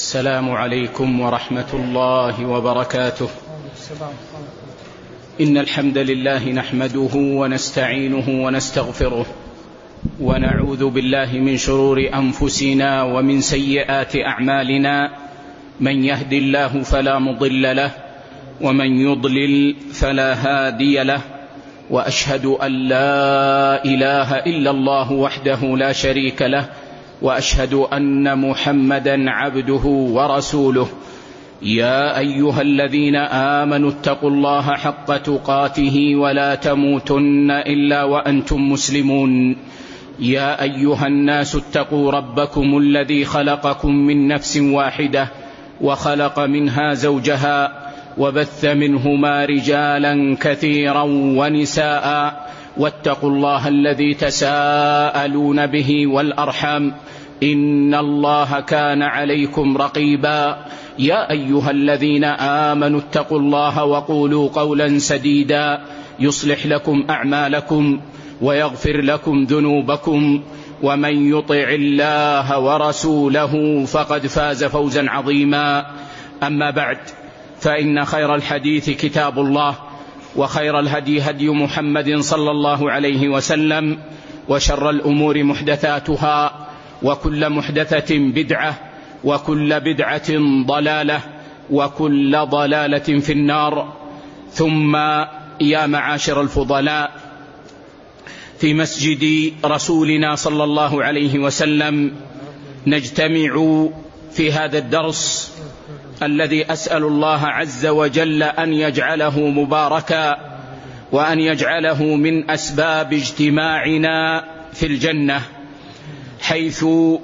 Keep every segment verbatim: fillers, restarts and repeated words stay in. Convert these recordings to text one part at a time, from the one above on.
السلام عليكم ورحمة الله وبركاته. إن الحمد لله نحمده ونستعينه ونستغفره ونعوذ بالله من شرور أنفسنا ومن سيئات أعمالنا، من يهد الله فلا مضل له ومن يضلل فلا هادي له، وأشهد أن لا إله إلا الله وحده لا شريك له، وأشهد أن محمدا عبده ورسوله. يا أيها الذين آمنوا اتقوا الله حق تقاته ولا تموتن إلا وأنتم مسلمون. يا أيها الناس اتقوا ربكم الذي خلقكم من نفس واحدة وخلق منها زوجها وبث منهما رجالا كثيرا ونساء، واتقوا الله الذي تساءلون به والأرحام، إن الله كان عليكم رقيبا. يا أيها الذين آمنوا اتقوا الله وقولوا قولا سديدا يصلح لكم أعمالكم ويغفر لكم ذنوبكم، ومن يطع الله ورسوله فقد فاز فوزا عظيما. أما بعد، فإن خير الحديث كتاب الله، وخير الهدي هدي محمد صلى الله عليه وسلم، وشر الأمور محدثاتها، وكل محدثة بدعة، وكل بدعة ضلالة، وكل ضلالة في النار. ثم يا معاشر الفضلاء، في مسجد رسولنا صلى الله عليه وسلم نجتمع في هذا الدرس الذي أسأل الله عز وجل أن يجعله مباركا، وأن يجعله من أسباب اجتماعنا في الجنة، حيث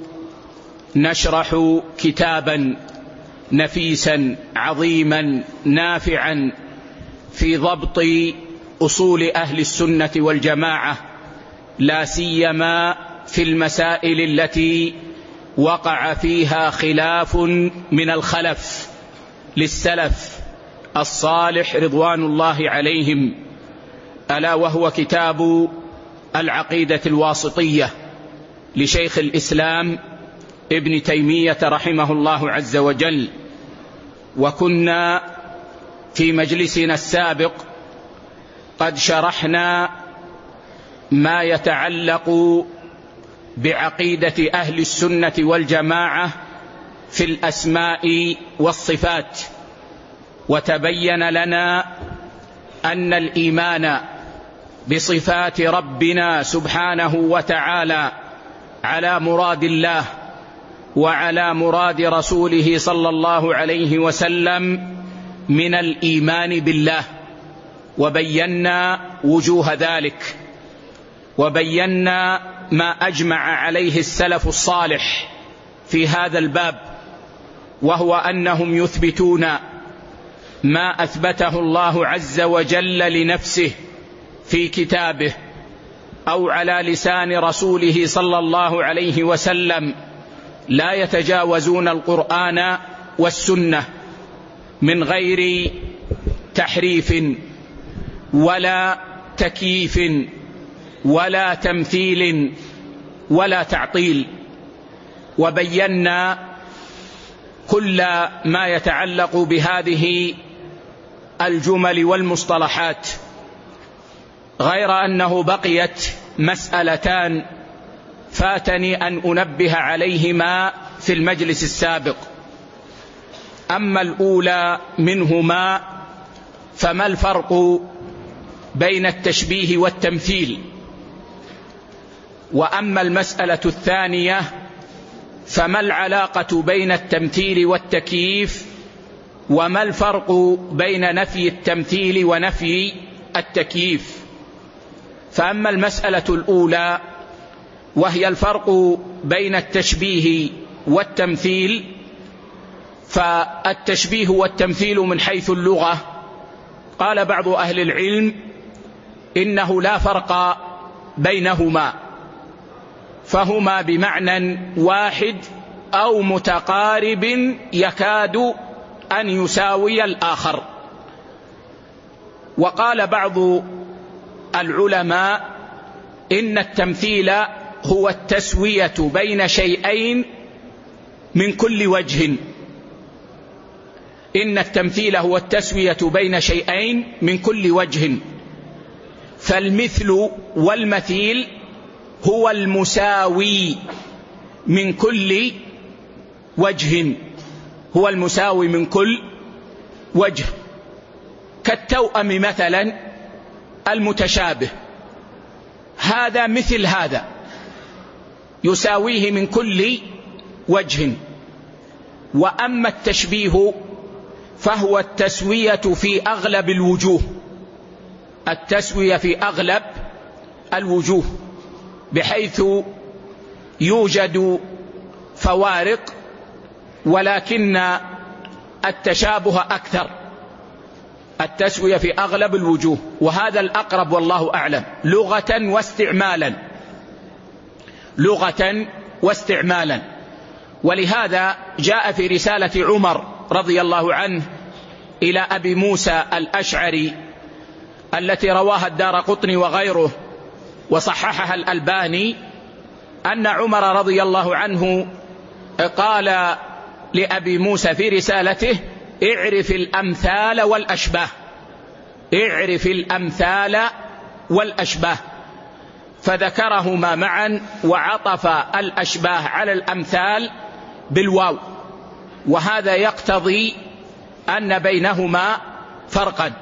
نشرح كتابا نفيسا عظيما نافعا في ضبط أصول أهل السنة والجماعة، لا سيما في المسائل التي وقع فيها خلاف من الخلف للسلف الصالح رضوان الله عليهم، ألا وهو كتاب العقيدة الواسطية لشيخ الإسلام ابن تيمية رحمه الله عز وجل. وكنا في مجلسنا السابق قد شرحنا ما يتعلق بعقيدة أهل السنة والجماعة في الأسماء والصفات، وتبين لنا أن الإيمان بصفات ربنا سبحانه وتعالى على مراد الله وعلى مراد رسوله صلى الله عليه وسلم من الإيمان بالله، وبينا وجوه ذلك، وبينا ما أجمع عليه السلف الصالح في هذا الباب، وهو أنهم يثبتون ما أثبته الله عز وجل لنفسه في كتابه أو على لسان رسوله صلى الله عليه وسلم، لا يتجاوزون القرآن والسنة من غير تحريف ولا تكييف ولا تمثيل ولا تعطيل. وبينا كل ما يتعلق بهذه الجمل والمصطلحات، غير أنه بقيت مسألتان فاتني أن أنبه عليهما في المجلس السابق. أما الأولى منهما فما الفرق بين التشبيه والتمثيل، وأما المسألة الثانية فما العلاقة بين التمثيل والتكييف، وما الفرق بين نفي التمثيل ونفي التكييف. فأما المسألة الأولى وهي الفرق بين التشبيه والتمثيل، فالتشبيه والتمثيل من حيث اللغة قال بعض أهل العلم إنه لا فرق بينهما، فهما بمعنى واحد أو متقارب يكاد أن يساوي الآخر. وقال بعض العلماء إن التمثيل هو التسوية بين شيئين من كل وجه، إن التمثيل هو التسوية بين شيئين من كل وجه، فالمثل والمثيل هو المساوي من كل وجه، هو المساوي من كل وجه، كالتوأم مثلا المتشابه، هذا مثل هذا يساويه من كل وجه. وأما التشبيه فهو التسوية في أغلب الوجوه، التسوية في أغلب الوجوه، بحيث يوجد فوارق ولكن التشابه أكثر، التسوية في أغلب الوجوه، وهذا الأقرب والله أعلم لغة واستعمالا، لغة واستعمالا. ولهذا جاء في رسالة عمر رضي الله عنه إلى أبي موسى الأشعري التي رواها الدارقطني وغيره وصححها الألباني، أن عمر رضي الله عنه قال لأبي موسى في رسالته: اعرف الأمثال والأشباه، اعرف الأمثال والأشباه، فذكرهما معا وعطف الأشباه على الأمثال بالواو، وهذا يقتضي أن بينهما فرقا،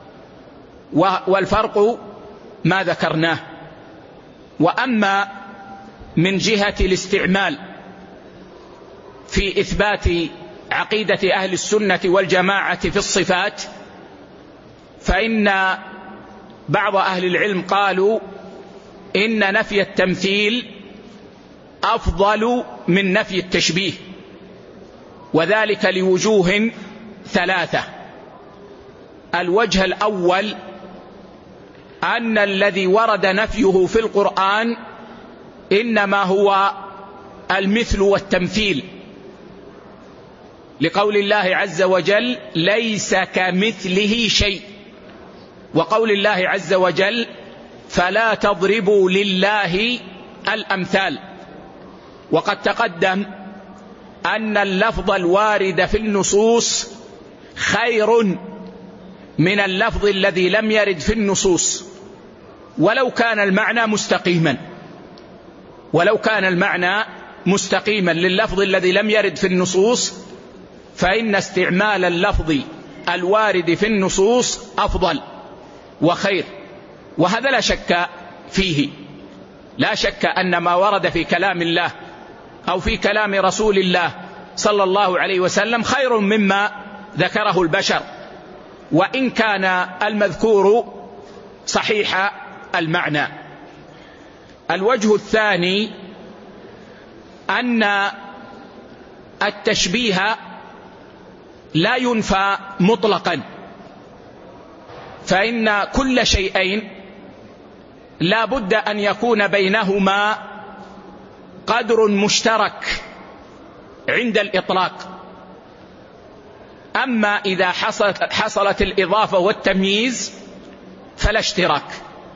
والفرق ما ذكرناه. وأما من جهة الاستعمال في إثبات عقيدة أهل السنة والجماعة في الصفات، فإن بعض أهل العلم قالوا إن نفي التمثيل أفضل من نفي التشبيه، وذلك لوجوه ثلاثة. الوجه الأول أن الذي ورد نفيه في القرآن إنما هو المثل والتمثيل، لقول الله عز وجل: ليس كمثله شيء، وقول الله عز وجل: فلا تضربوا لله الأمثال. وقد تقدم أن اللفظ الوارد في النصوص خير من اللفظ الذي لم يرد في النصوص، ولو كان المعنى مستقيما، ولو كان المعنى مستقيما لللفظ الذي لم يرد في النصوص، فإن استعمال اللفظ الوارد في النصوص أفضل وخير، وهذا لا شك فيه. لا شك أن ما ورد في كلام الله أو في كلام رسول الله صلى الله عليه وسلم خير مما ذكره البشر، وإن كان المذكور صحيح المعنى. الوجه الثاني أن التشبيه لا ينفى مطلقا، فإن كل شيئين لا بد أن يكون بينهما قدر مشترك عند الإطلاق. أما إذا حصلت, حصلت الإضافة والتمييز فلا اشتراك.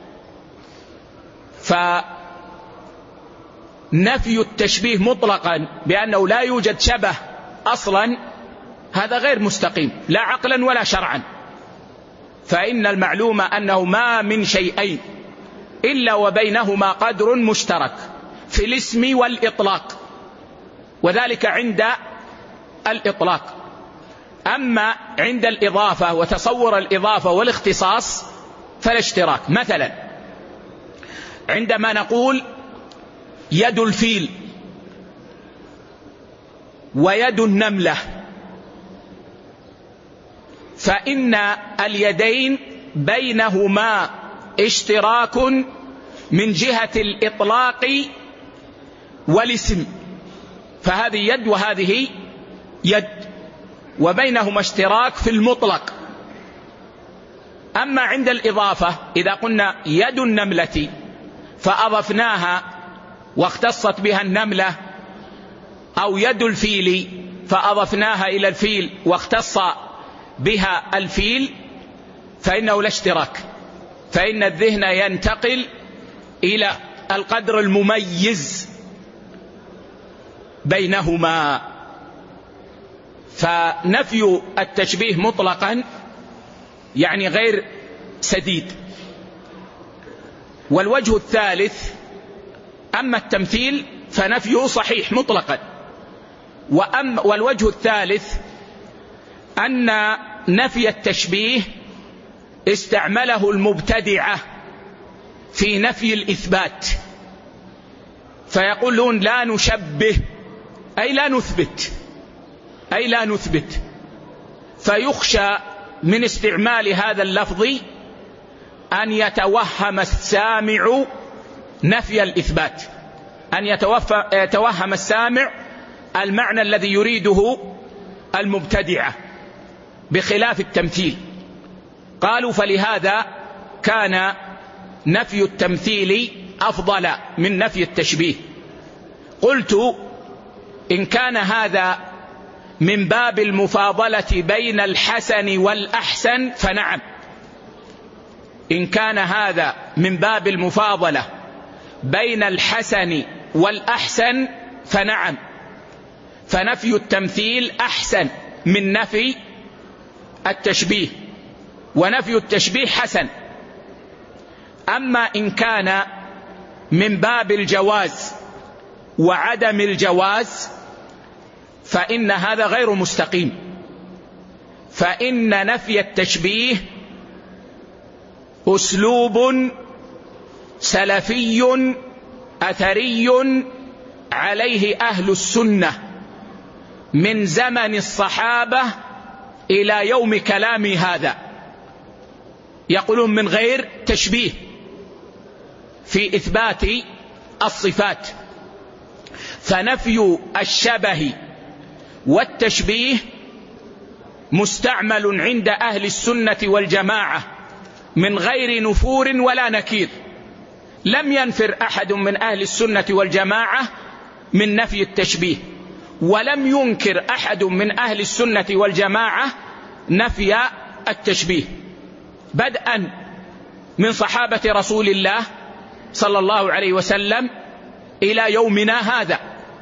فنفي التشبيه مطلقا بأنه لا يوجد شبه أصلا هذا غير مستقيم لا عقلا ولا شرعا، فإن المعلوم أنه ما من شيئين إلا وبينهما قدر مشترك في الاسم والإطلاق، وذلك عند الإطلاق. أما عند الإضافة وتصور الإضافة والاختصاص فلا اشتراك. مثلا عندما نقول يد الفيل ويد النملة، فإن اليدين بينهما اشتراك من جهة الإطلاق والاسم، فهذه يد وهذه يد، وبينهما اشتراك في المطلق. أما عند الإضافة إذا قلنا يد النملة فأضفناها واختصت بها النملة، أو يد الفيل فأضفناها إلى الفيل واختص بها الفيل، فإنه لا اشتراك، فإن الذهن ينتقل إلى القدر المميز بينهما. فنفي التشبيه مطلقا يعني غير سديد. والوجه الثالث أما التمثيل فنفيه صحيح مطلقا. وأما والوجه الثالث أن نفي التشبيه استعمله المبتدعة في نفي الإثبات، فيقولون لا نشبه أي لا نثبت أي لا نثبت فيخشى من استعمال هذا اللفظ أن يتوهم السامع نفي الإثبات، أن يتوهم السامع المعنى الذي يريده المبتدعة بخلاف التمثيل. قالوا فلهذا كان نفي التمثيل أفضل من نفي التشبيه. قلت إن كان هذا من باب المفاضلة بين الحسن والأحسن فنعم، إن كان هذا من باب المفاضلة بين الحسن والأحسن فنعم، فنفي التمثيل أحسن من نفي التشبيه، ونفي التشبيه حسن. أما إن كان من باب الجواز وعدم الجواز فإن هذا غير مستقيم، فإن نفي التشبيه أسلوب سلفي أثري عليه أهل السنة من زمن الصحابة إلى يوم كلامي هذا، يقولون من غير تشبيه في إثبات الصفات. فنفي الشبه والتشبيه مستعمل عند أهل السنة والجماعة من غير نفور ولا نكير. لم ينفر أحد من أهل السنة والجماعة من نفي التشبيه، ولم ينكر أحد من أهل السنة والجماعة نفي التشبيه، بدءا من صحابة رسول الله صلى الله عليه وسلم إلى يومنا هذا.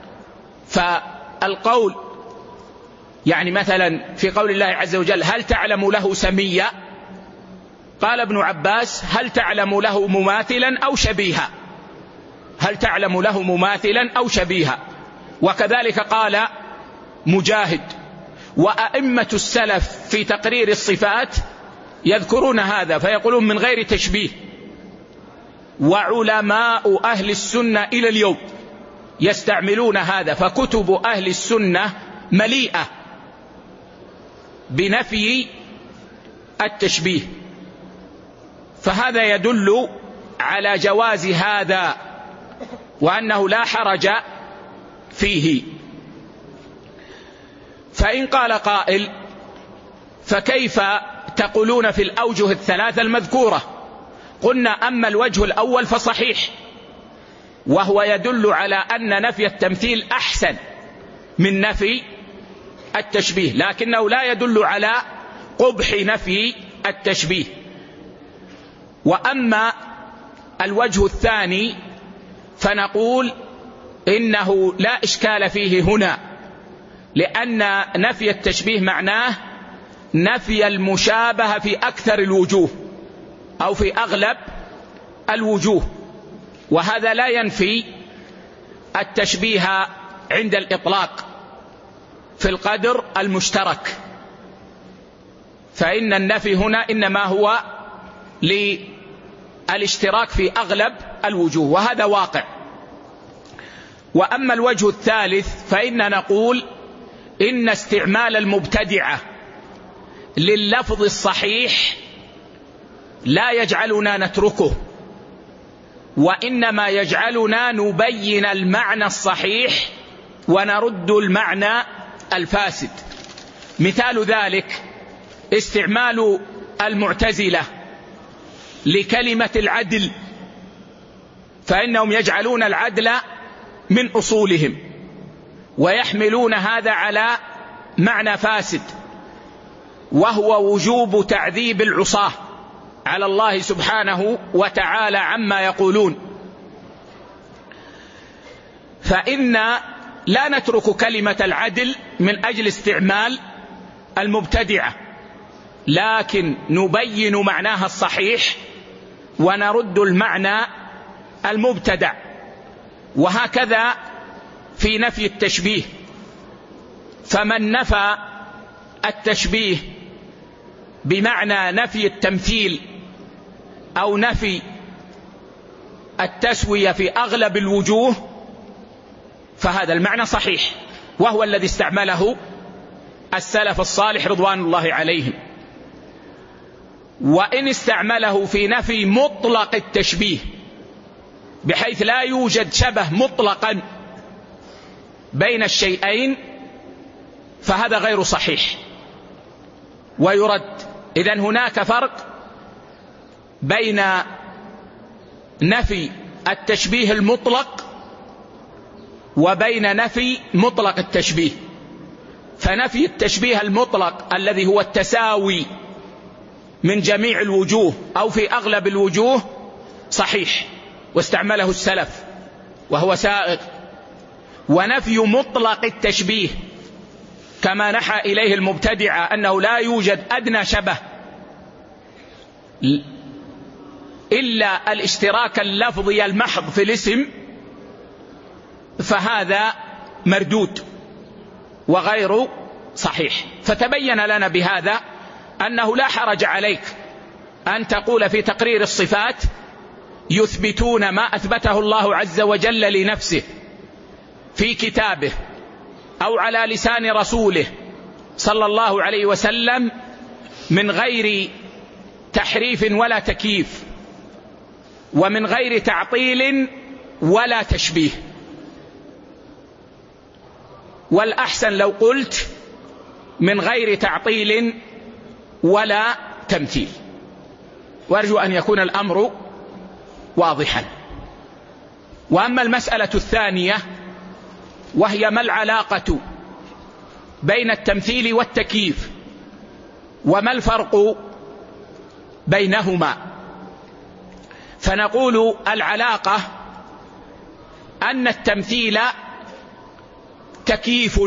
فالقول يعني مثلا في قول الله عز وجل هل تعلم له سميا، قال ابن عباس هل تعلم له مماثلا أو شبيها، هل تعلم له مماثلا أو شبيها. وكذلك قال مجاهد. وأئمة السلف في تقرير الصفات يذكرون هذا فيقولون من غير تشبيه. وعلماء أهل السنة إلى اليوم يستعملون هذا، فكتب أهل السنة مليئة بنفي التشبيه. فهذا يدل على جواز هذا وأنه لا حرج فيه. فإن قال قائل فكيف تقولون في الأوجه الثلاثة المذكورة؟ قلنا أما الوجه الأول فصحيح، وهو يدل على أن نفي التمثيل أحسن من نفي التشبيه، لكنه لا يدل على قبح نفي التشبيه. وأما الوجه الثاني فنقول إنه لا إشكال فيه هنا، لأن نفي التشبيه معناه نفي المشابهة في أكثر الوجوه أو في أغلب الوجوه، وهذا لا ينفي التشبيه عند الإطلاق في القدر المشترك، فإن النفي هنا إنما هو للاشتراك في أغلب الوجوه، وهذا واقع. وأما الوجه الثالث فإن نقول إن استعمال المبتدعة لللفظ الصحيح لا يجعلنا نتركه، وإنما يجعلنا نبين المعنى الصحيح ونرد المعنى الفاسد. مثال ذلك استعمال المعتزلة لكلمة العدل، فإنهم يجعلون العدل من أصولهم ويحملون هذا على معنى فاسد، وهو وجوب تعذيب العصاة على الله سبحانه وتعالى عما يقولون. فإن لا نترك كلمة العدل من أجل استعمال المبتدعة، لكن نبين معناها الصحيح ونرد المعنى المبتدع. وهكذا في نفي التشبيه، فمن نفى التشبيه بمعنى نفي التمثيل أو نفي التسوية في أغلب الوجوه فهذا المعنى صحيح، وهو الذي استعمله السلف الصالح رضوان الله عليهم. وإن استعمله في نفي مطلق التشبيه بحيث لا يوجد شبه مطلقا بين الشيئين فهذا غير صحيح ويرد. إذن هناك فرق بين نفي التشبيه المطلق وبين نفي مطلق التشبيه. فنفي التشبيه المطلق الذي هو التساوي من جميع الوجوه أو في أغلب الوجوه صحيح واستعمله السلف وهو سائغ. ونفي مطلق التشبيه كما نحى إليه المبتدعة أنه لا يوجد أدنى شبه إلا الاشتراك اللفظي المحض في الاسم فهذا مردود وغير صحيح. فتبين لنا بهذا أنه لا حرج عليك أن تقول في تقرير الصفات يثبتون ما أثبته الله عز وجل لنفسه في كتابه أو على لسان رسوله صلى الله عليه وسلم من غير تحريف ولا تكييف ومن غير تعطيل ولا تشبيه. والأحسن لو قلت من غير تعطيل ولا تمثيل، وأرجو أن يكون الأمر واضحا. وأما المسألة الثانية وهي ما العلاقة بين التمثيل والتكييف وما الفرق بينهما، فنقول العلاقة أن التمثيل تكييف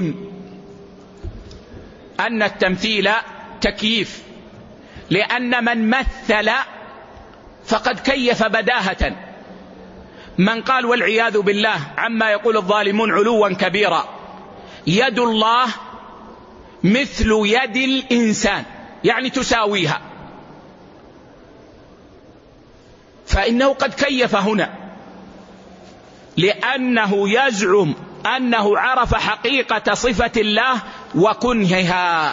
أن التمثيل تكييف لأن من مثل فقد كيف بداهة. من قال والعياذ بالله عما يقول الظالمون علوا كبيرا يد الله مثل يد الإنسان يعني تساويها، فإنه قد كيف هنا لأنه يزعم أنه عرف حقيقة صفة الله وكنهها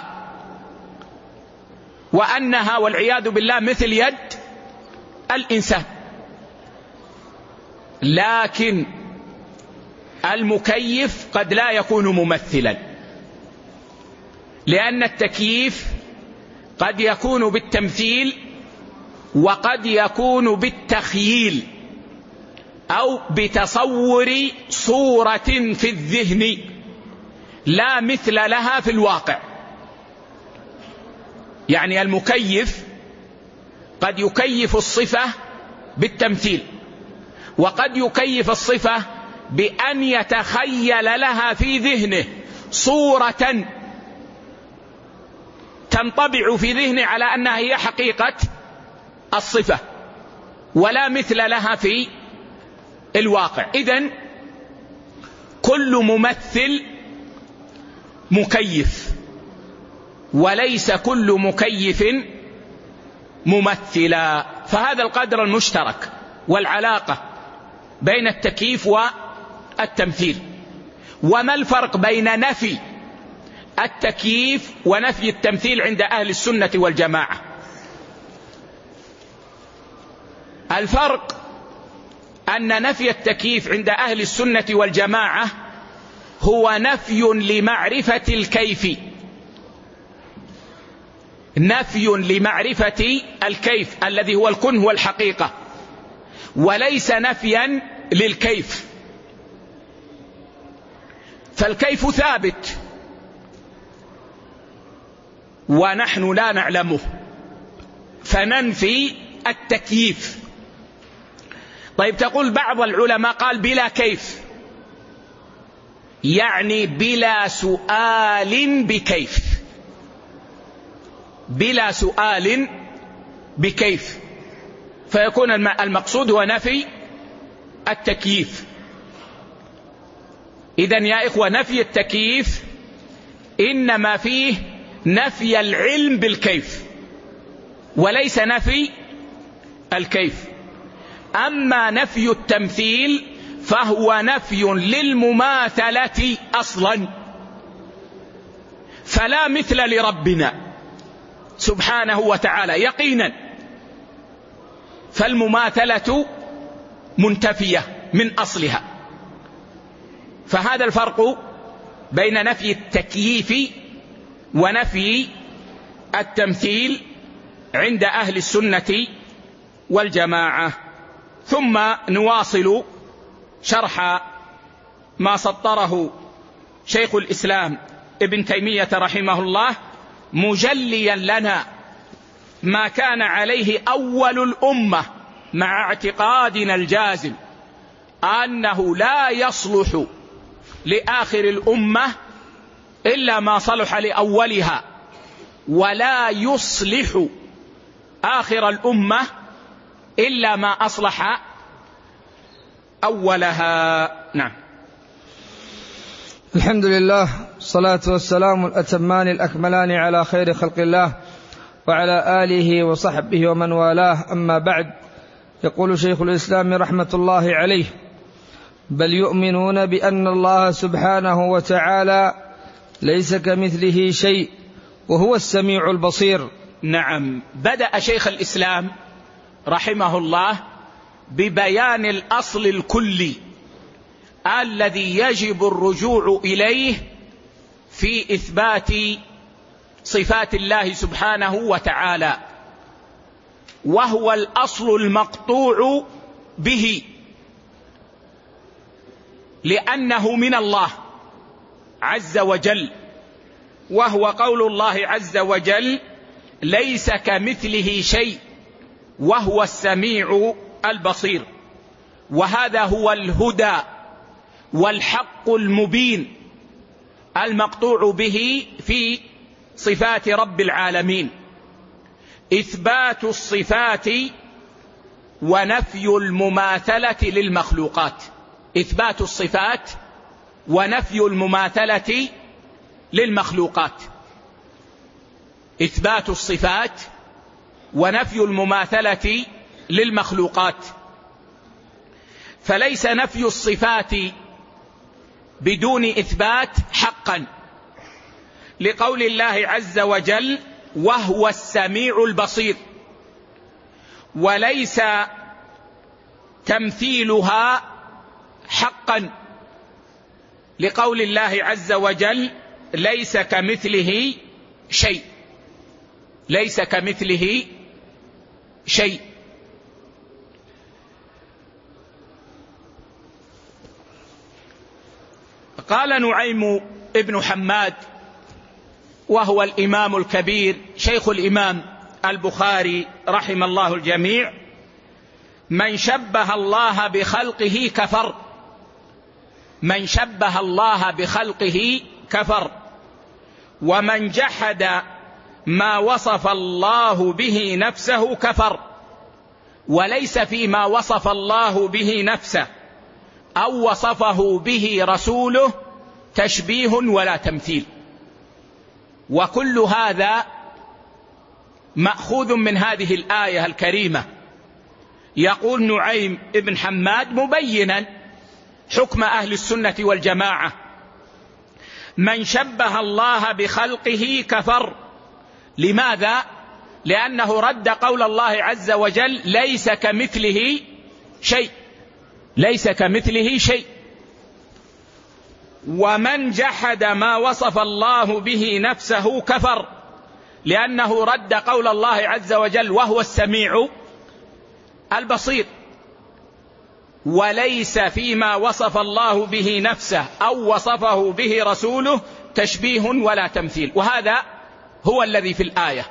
وأنها والعياذ بالله مثل يد الإنسان. لكن المكيف قد لا يكون ممثلا، لأن التكييف قد يكون بالتمثيل وقد يكون بالتخييل أو بتصور صورة في الذهن لا مثل لها في الواقع. يعني المكيف قد يكيف الصفة بالتمثيل وقد يكيف الصفة بأن يتخيل لها في ذهنه صورة تنطبع في ذهنه على أنها هي حقيقة الصفة ولا مثل لها في الواقع. إذن كل ممثل مكيف وليس كل مكيف ممثلا. فهذا القدر المشترك والعلاقة بين التكييف والتمثيل. وما الفرق بين نفي التكييف ونفي التمثيل عند أهل السنة والجماعة؟ الفرق أن نفي التكييف عند أهل السنة والجماعة هو نفي لمعرفة الكيف، نفي لمعرفة الكيف الذي هو الكنه والحقيقة، وليس نفيا للكيف. فالكيف ثابت ونحن لا نعلمه فننفي التكييف. طيب تقول بعض العلماء قال بلا كيف، يعني بلا سؤال بكيف، بلا سؤال بكيف، فيكون المقصود هو نفي التكييف. إذن يا إخوة نفي التكييف إنما فيه نفي العلم بالكيف وليس نفي الكيف. أما نفي التمثيل فهو نفي للمماثلة أصلا، فلا مثل لربنا سبحانه وتعالى يقينا، فالمماثلة منتفية من أصلها. فهذا الفرق بين نفي التكييف ونفي التمثيل عند أهل السنة والجماعة. ثم نواصل شرح ما سطره شيخ الإسلام ابن تيمية رحمه الله، مجليا لنا ما كان عليه أول الأمة مع اعتقادنا الجازم أنه لا يصلح لآخر الأمة إلا ما صلح لأولها، ولا يصلح آخر الأمة إلا ما أصلح أولها. نعم. الحمد لله، الصلاة والسلام الأتمان الأكملان على خير خلق الله وعلى آله وصحبه ومن والاه، أما بعد. يقول شيخ الإسلام رحمة الله عليه: بل يؤمنون بأن الله سبحانه وتعالى ليس كمثله شيء وهو السميع البصير. نعم. بدأ شيخ الإسلام رحمه الله ببيان الأصل الكلي الذي يجب الرجوع إليه في إثبات صفات الله سبحانه وتعالى، وهو الأصل المقطوع به، لأنه من الله عز وجل، وهو قول الله عز وجل: ليس كمثله شيء وهو السميع البصير. وهذا هو الهدى والحق المبين المقطوع به في صفات رب العالمين، إثبات الصفات ونفي المماثلة للمخلوقات. إثبات الصفات ونفي المماثلة للمخلوقات. إثبات الصفات ونفي المماثلة للمخلوقات. فليس نفي الصفات بدون إثبات حقا، لقول الله عز وجل: وهو السميع البصير. وليس تمثيلها حقا، لقول الله عز وجل: ليس كمثله شيء. ليس كمثله شيء. قال نعيم ابن حماد، وهو الإمام الكبير شيخ الإمام البخاري رحم الله الجميع: من شبه الله بخلقه كفر. من شبه الله بخلقه كفر. ومن جحد ما وصف الله به نفسه كفر. وليس فيما وصف الله به نفسه أو وصفه به رسوله تشبيه ولا تمثيل. وكل هذا مأخوذ من هذه الآية الكريمة. يقول نعيم ابن حماد مبينا حكم أهل السنة والجماعة: من شبه الله بخلقه كفر. لماذا؟ لأنه رد قول الله عز وجل: ليس كمثله شيء. ليس كمثله شيء. ومن جحد ما وصف الله به نفسه كفر، لأنه رد قول الله عز وجل: وهو السميع البصير. وليس فيما وصف الله به نفسه أو وصفه به رسوله تشبيه ولا تمثيل. وهذا هو الذي في الآية،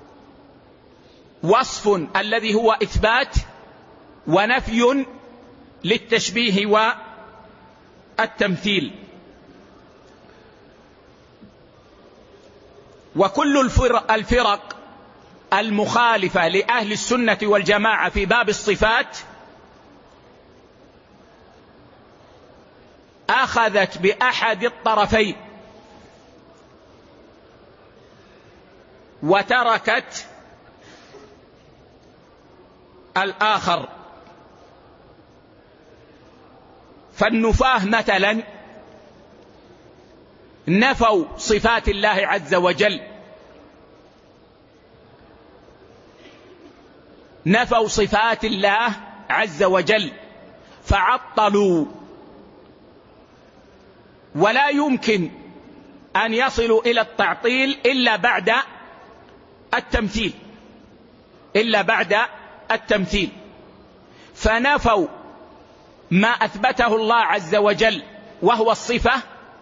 وصف الذي هو إثبات ونفي للتشبيه والتمثيل. وكل الفرق المخالفة لأهل السنة والجماعة في باب الصفات أخذت بأحد الطرفين وتركت الآخر. فالنفاة مثلا نفوا صفات الله عز وجل، نفوا صفات الله عز وجل فعطلوا، ولا يمكن أن يصلوا إلى التعطيل إلا بعد التمثيل، إلا بعد التمثيل. فنفوا ما أثبته الله عز وجل وهو الصفة،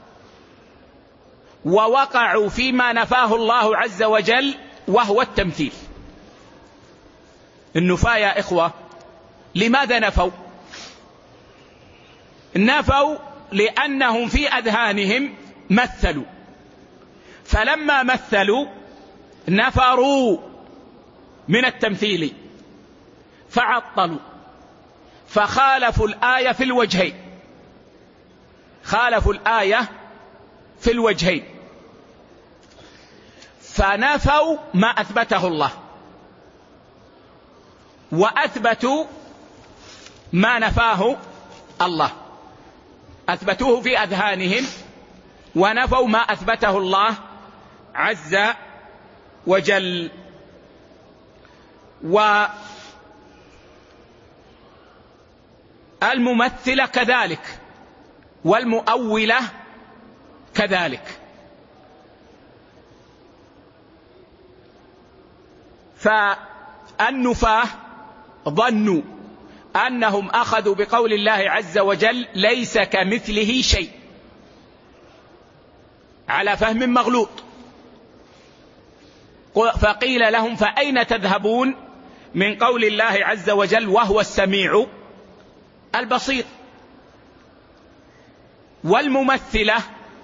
ووقعوا فيما نفاه الله عز وجل وهو التمثيل. النفاة يا إخوة لماذا نفوا؟ نفوا لأنهم في أذهانهم مثلوا، فلما مثلوا نفروا من التمثيل فعطلوا، فخالفوا الآية في الوجهين، خالفوا الآية في الوجهين، فنفوا ما أثبته الله وأثبتوا ما نفاه الله، أثبتوه في أذهانهم ونفوا ما أثبته الله عز وجل. والممثلة كذلك، والمؤولة كذلك. فالنفاة ظنوا أنهم أخذوا بقول الله عز وجل ليس كمثله شيء على فهم مغلوط، فقيل لهم فأين تذهبون من قول الله عز وجل وهو السميع البصير؟ والممثلة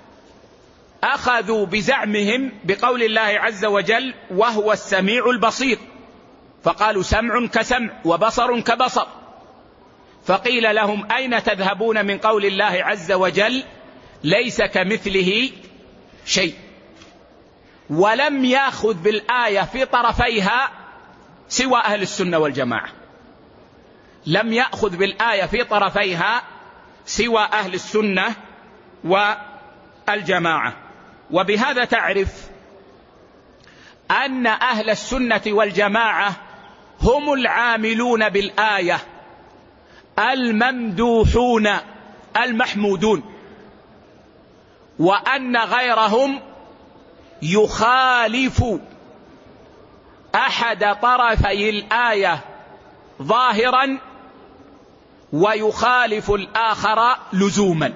أخذوا بزعمهم بقول الله عز وجل وهو السميع البصير، فقالوا سمع كسمع وبصر كبصر، فقيل لهم أين تذهبون من قول الله عز وجل ليس كمثله شيء؟ ولم يأخذ بالآية في طرفيها سوى أهل السنة والجماعة، لم يأخذ بالآية في طرفيها سوى أهل السنة والجماعة. وبهذا تعرف أن أهل السنة والجماعة هم العاملون بالآية الممدوحون المحمودون، وأن غيرهم يخالف أحد طرفي الآية ظاهرا ويخالف الآخر لزوما،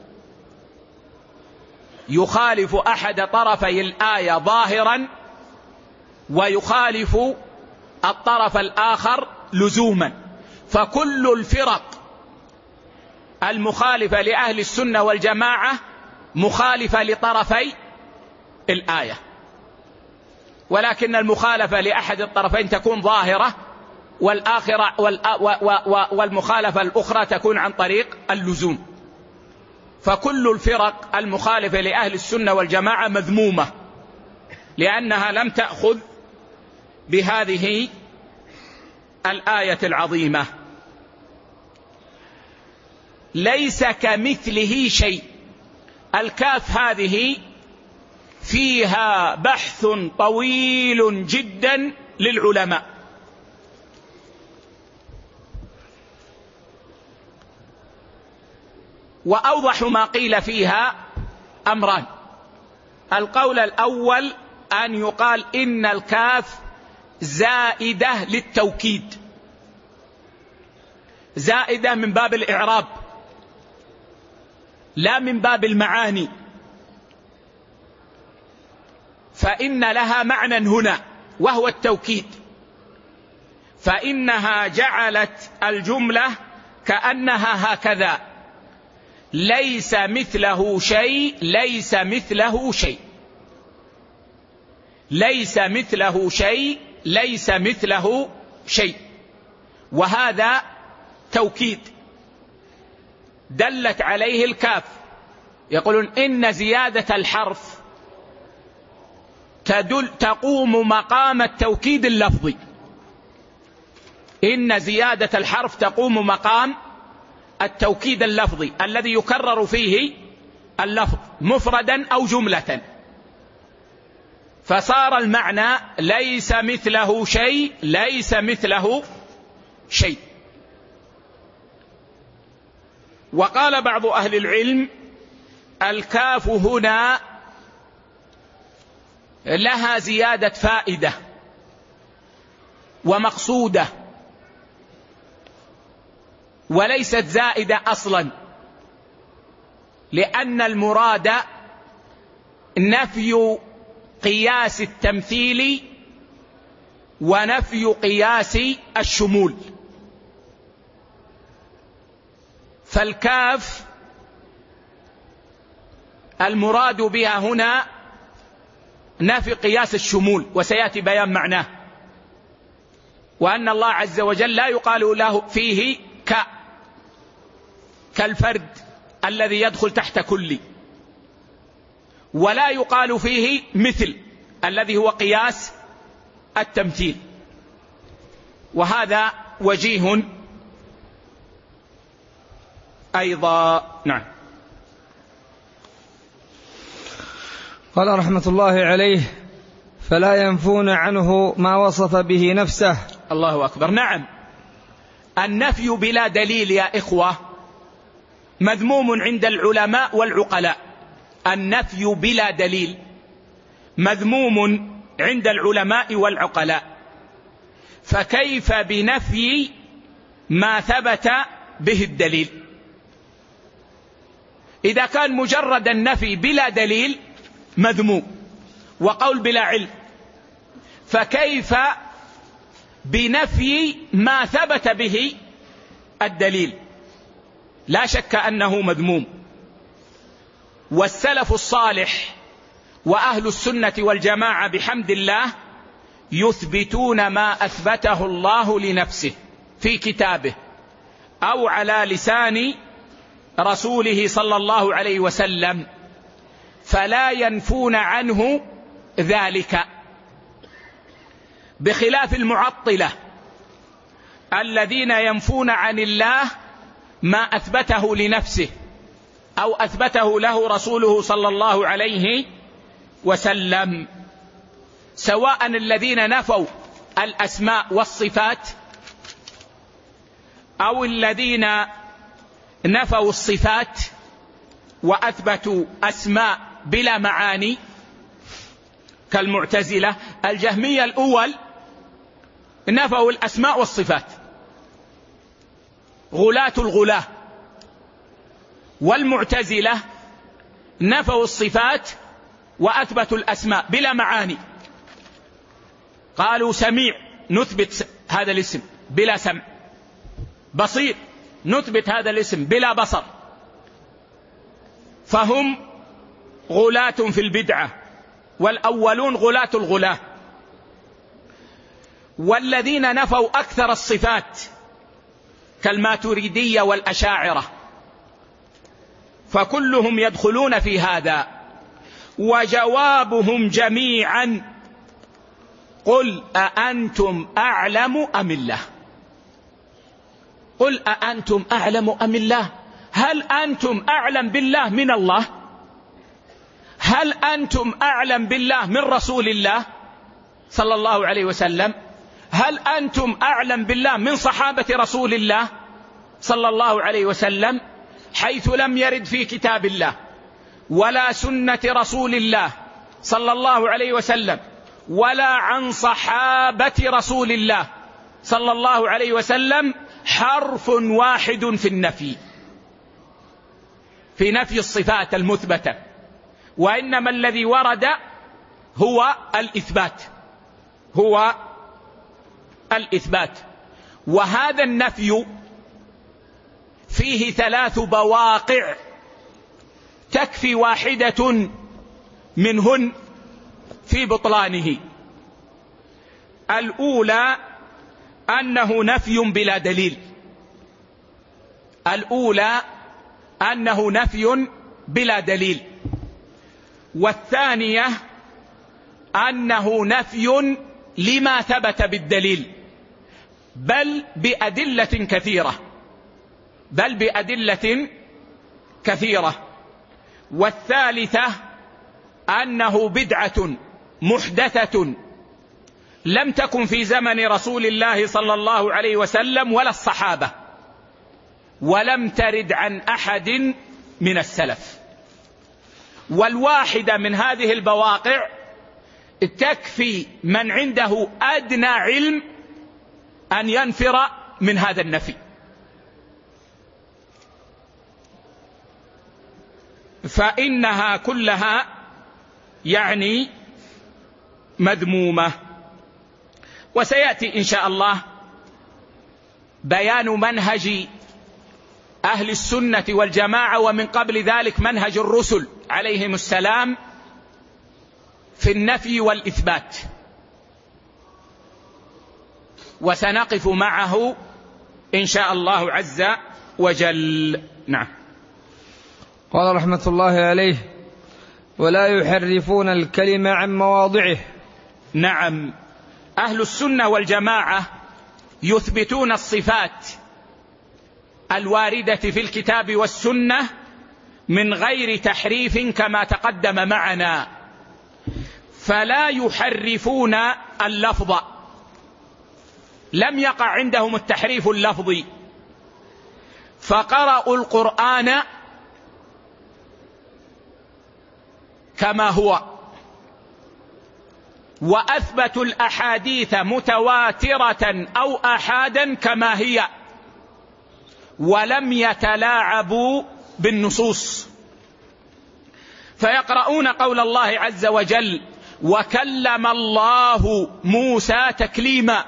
يخالف أحد طرفي الآية ظاهرا ويخالف الطرف الآخر لزوما. فكل الفرق المخالفة لأهل السنة والجماعة مخالفة لطرفي الآية، ولكن المخالفة لأحد الطرفين تكون ظاهرة، والآخرة والمخالفة الأخرى تكون عن طريق اللزوم. فكل الفرق المخالفة لأهل السنة والجماعة مذمومة لأنها لم تأخذ بهذه الآية العظيمة. ليس كمثله شيء، الكاف هذه فيها بحث طويل جدا للعلماء، وأوضح ما قيل فيها أمران. القول الأول أن يقال إن الكاف زائدة للتوكيد، زائدة من باب الإعراب لا من باب المعاني، فإن لها معنى هنا وهو التوكيد، فإنها جعلت الجملة كأنها هكذا: ليس مثله شيء، ليس مثله شيء. ليس مثله شيء، ليس مثله شيء. وهذا توكيد دلت عليه الكاف. يقولون إن زيادة الحرف تدل تقوم مقام التوكيد اللفظي. إن زيادة الحرف تقوم مقام التوكيد اللفظي الذي يكرر فيه اللفظ مفردا أو جملة، فصار المعنى ليس مثله شيء، ليس مثله شيء. وقال بعض أهل العلم الكاف هنا لها زيادة فائدة ومقصودة، وليست زائدة أصلا، لأن المراد نفي قياس التمثيل ونفي قياس الشمول. فالكاف المراد بها هنا نفي قياس الشمول، وسيأتي بيان معناه، وأن الله عز وجل لا يقال له فيه ك كالفرد الذي يدخل تحت كل، ولا يقال فيه مثل الذي هو قياس التمثيل، وهذا وجيه أيضا. نعم. قال رحمة الله عليه: فلا ينفون عنه ما وصف به نفسه. الله أكبر. نعم، النفي بلا دليل يا إخوة مذموم عند العلماء والعقلاء. النفي بلا دليل مذموم عند العلماء والعقلاء، فكيف بنفي ما ثبت به الدليل؟ إذا كان مجرد النفي بلا دليل مذموم وقول بلا علم، فكيف بنفي ما ثبت به الدليل؟ لا شك أنه مذموم. والسلف الصالح وأهل السنة والجماعة بحمد الله يثبتون ما أثبته الله لنفسه في كتابه أو على لسان رسوله صلى الله عليه وسلم، فلا ينفون عنه ذلك، بخلاف المعطلة الذين ينفون عن الله ما أثبته لنفسه أو أثبته له رسوله صلى الله عليه وسلم، سواء الذين نفوا الأسماء والصفات أو الذين نفوا الصفات وأثبتوا أسماء بلا معاني كالمعتزلة. الجهمية الأول نفوا الأسماء والصفات، غلاة الغلاة. والمعتزلة نفوا الصفات وأثبتوا الأسماء بلا معاني، قالوا سميع نثبت هذا الاسم بلا سمع، بصير نثبت هذا الاسم بلا بصر. فهم غلاة في البدعة، والأولون غلاة الغلاة. والذين نفوا أكثر الصفات كالماتريدية والأشاعرة، فكلهم يدخلون في هذا. وجوابهم جميعا: قل أأنتم أعلم أم الله؟ قل أأنتم أعلم أم الله؟ هل أنتم أعلم بالله من الله؟ هل أنتم أعلم بالله من رسول الله صلى الله عليه وسلم؟ هل أنتم أعلم بالله من صحابة رسول الله صلى الله عليه وسلم؟ حيث لم يرد في كتاب الله ولا سنة رسول الله صلى الله عليه وسلم ولا عن صحابة رسول الله صلى الله عليه وسلم حرف واحد في النفي، في نفي الصفات المثبتة، وإنما الذي ورد هو الإثبات، هو الإثبات. وهذا النفي فيه ثلاث بواقع تكفي واحدة منهن في بطلانه. الأولى أنه نفي بلا دليل، الأولى أنه نفي بلا دليل، والثانية أنه نفي لما ثبت بالدليل، بل بأدلة كثيرة بل بأدلة كثيرة والثالثة أنه بدعة محدثة لم تكن في زمن رسول الله صلى الله عليه وسلم ولا الصحابة، ولم ترد عن أحد من السلف. والواحدة من هذه البواقع تكفي من عنده أدنى علم أن ينفر من هذا النفي. فإنها كلها يعني مذمومة. وسيأتي إن شاء الله بيان منهج أهل السنة والجماعة، ومن قبل ذلك منهج الرسل عليهم السلام في النفي والإثبات، وسنقف معه إن شاء الله عز وجل. نعم. قال رحمة الله عليه: ولا يحرفون الكلمة عن مواضعه. نعم، أهل السنة والجماعة يثبتون الصفات الواردة في الكتاب والسنة من غير تحريف كما تقدم معنا، فلا يحرفون اللفظ، لم يقع عندهم التحريف اللفظي، فقرأوا القرآن كما هو، وأثبتوا الأحاديث متواترة أو آحادا كما هي، ولم يتلاعبوا بالنصوص. فيقرؤون قول الله عز وجل: وكلم الله موسى تكليما،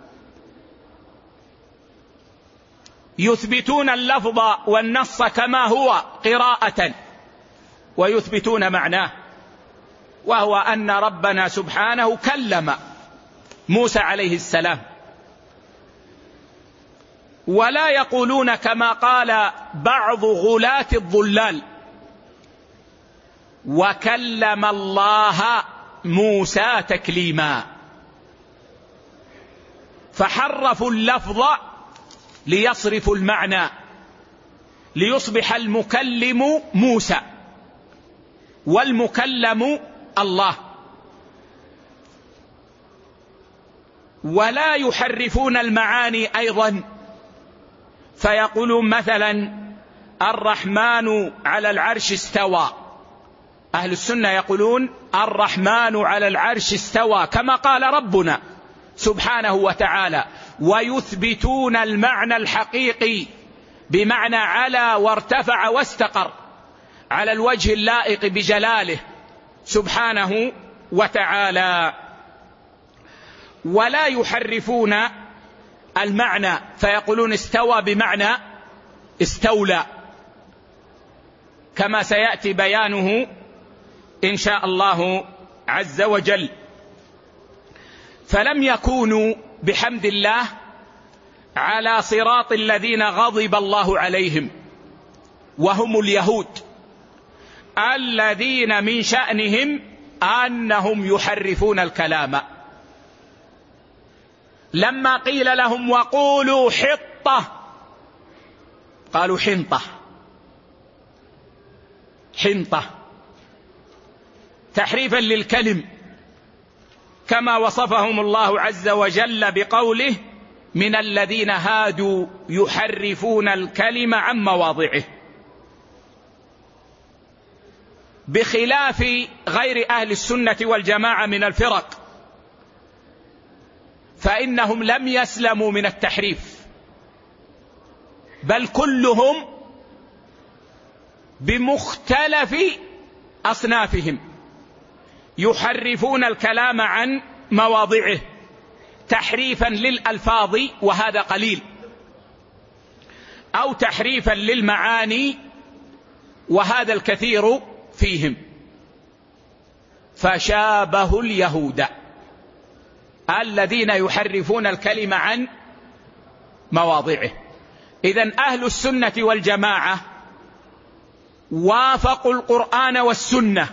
يثبتون اللفظ والنص كما هو قراءة، ويثبتون معناه، وهو أن ربنا سبحانه كلم موسى عليه السلام. ولا يقولون كما قال بعض غلاة الضلال: وكلم الله موسى تكليما، فحرفوا اللفظ ليصرفوا المعنى، ليصبح المكلم موسى والمكلم الله. ولا يحرفون المعاني أيضا، فيقولون مثلا: الرحمن على العرش استوى، أهل السنة يقولون: الرحمن على العرش استوى كما قال ربنا سبحانه وتعالى، ويثبتون المعنى الحقيقي بمعنى على وارتفع واستقر على الوجه اللائق بجلاله سبحانه وتعالى. ولا يحرفون المعنى، فيقولون استوى بمعنى استولى، كما سيأتي بيانه إن شاء الله عز وجل. فلم يكونوا بحمد الله على صراط الذين غضب الله عليهم، وهم اليهود الذين من شأنهم أنهم يحرفون الكلام. لما قيل لهم وقولوا حطة قالوا حنطة، حنطة تحريفا للكلم، كما وصفهم الله عز وجل بقوله: من الذين هادوا يحرفون الكلم عن مواضعه، بخلاف غير أهل السنة والجماعة من الفرق، فإنهم لم يسلموا من التحريف، بل كلهم بمختلف أصنافهم يحرفون الكلام عن مواضعه تحريفا للألفاظ، وهذا قليل، أو تحريفا للمعاني، وهذا الكثير فيهم. فشابهوا اليهود الذين يحرفون الكلمة عن مواضعه. إذن أهل السنة والجماعة وافقوا القرآن والسنة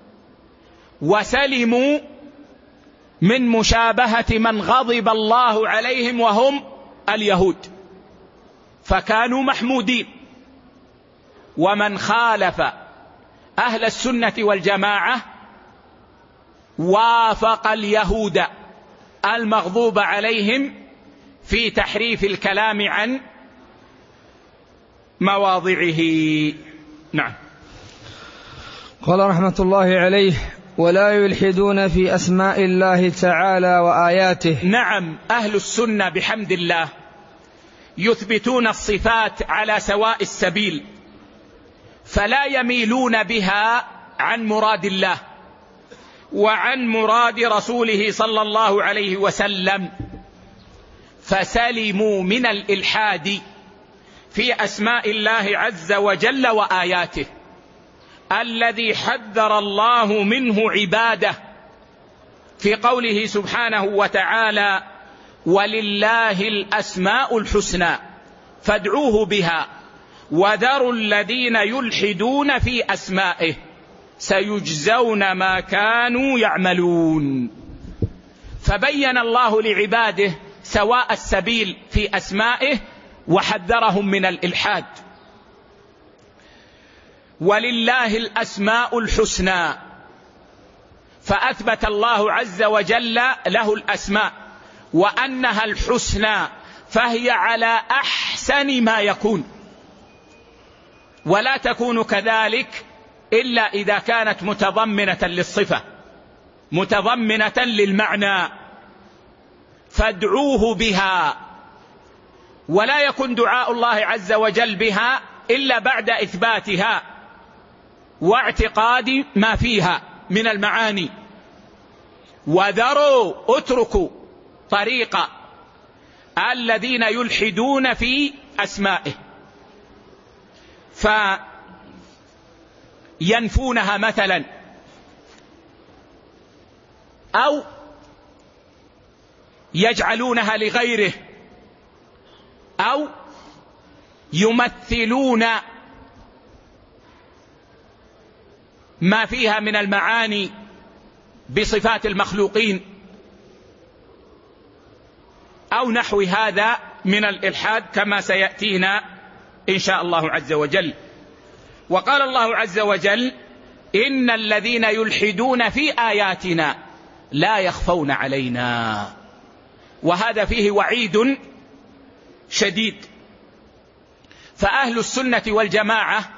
وسلموا من مشابهة من غضب الله عليهم وهم اليهود، فكانوا محمودين. ومن خالف أهل السنة والجماعة وافق اليهود المغضوب عليهم في تحريف الكلام عن مواضعه. نعم. قال رحمة الله عليه: ولا يلحدون في أسماء الله تعالى وآياته. نعم، أهل السنة بحمد الله يثبتون الصفات على سواء السبيل، فلا يميلون بها عن مراد الله وعن مراد رسوله صلى الله عليه وسلم، فسلموا من الإلحاد في أسماء الله عز وجل وآياته الذي حذر الله منه عباده في قوله سبحانه وتعالى: ولله الأسماء الحسنى فادعوه بها وذروا الذين يلحدون في أسمائه سيجزون ما كانوا يعملون. فبين الله لعباده سواء السبيل في أسمائه وحذرهم من الإلحاد. ولله الأسماء الحسنى، فأثبت الله عز وجل له الأسماء وأنها الحسنى، فهي على أحسن ما يكون، ولا تكون كذلك إلا إذا كانت متضمنة للصفة متضمنة للمعنى. فادعوه بها، ولا يكون دعاء الله عز وجل بها إلا بعد إثباتها واعتقاد ما فيها من المعاني. وذروا، اتركوا طريق الذين يلحدون في أسمائه فينفونها مثلا، أو يجعلونها لغيره، أو يمثلون ما فيها من المعاني بصفات المخلوقين أو نحو هذا من الإلحاد كما سيأتينا إن شاء الله عز وجل. وقال الله عز وجل: إن الذين يلحدون في آياتنا لا يخفون علينا. وهذا فيه وعيد شديد. فأهل السنة والجماعة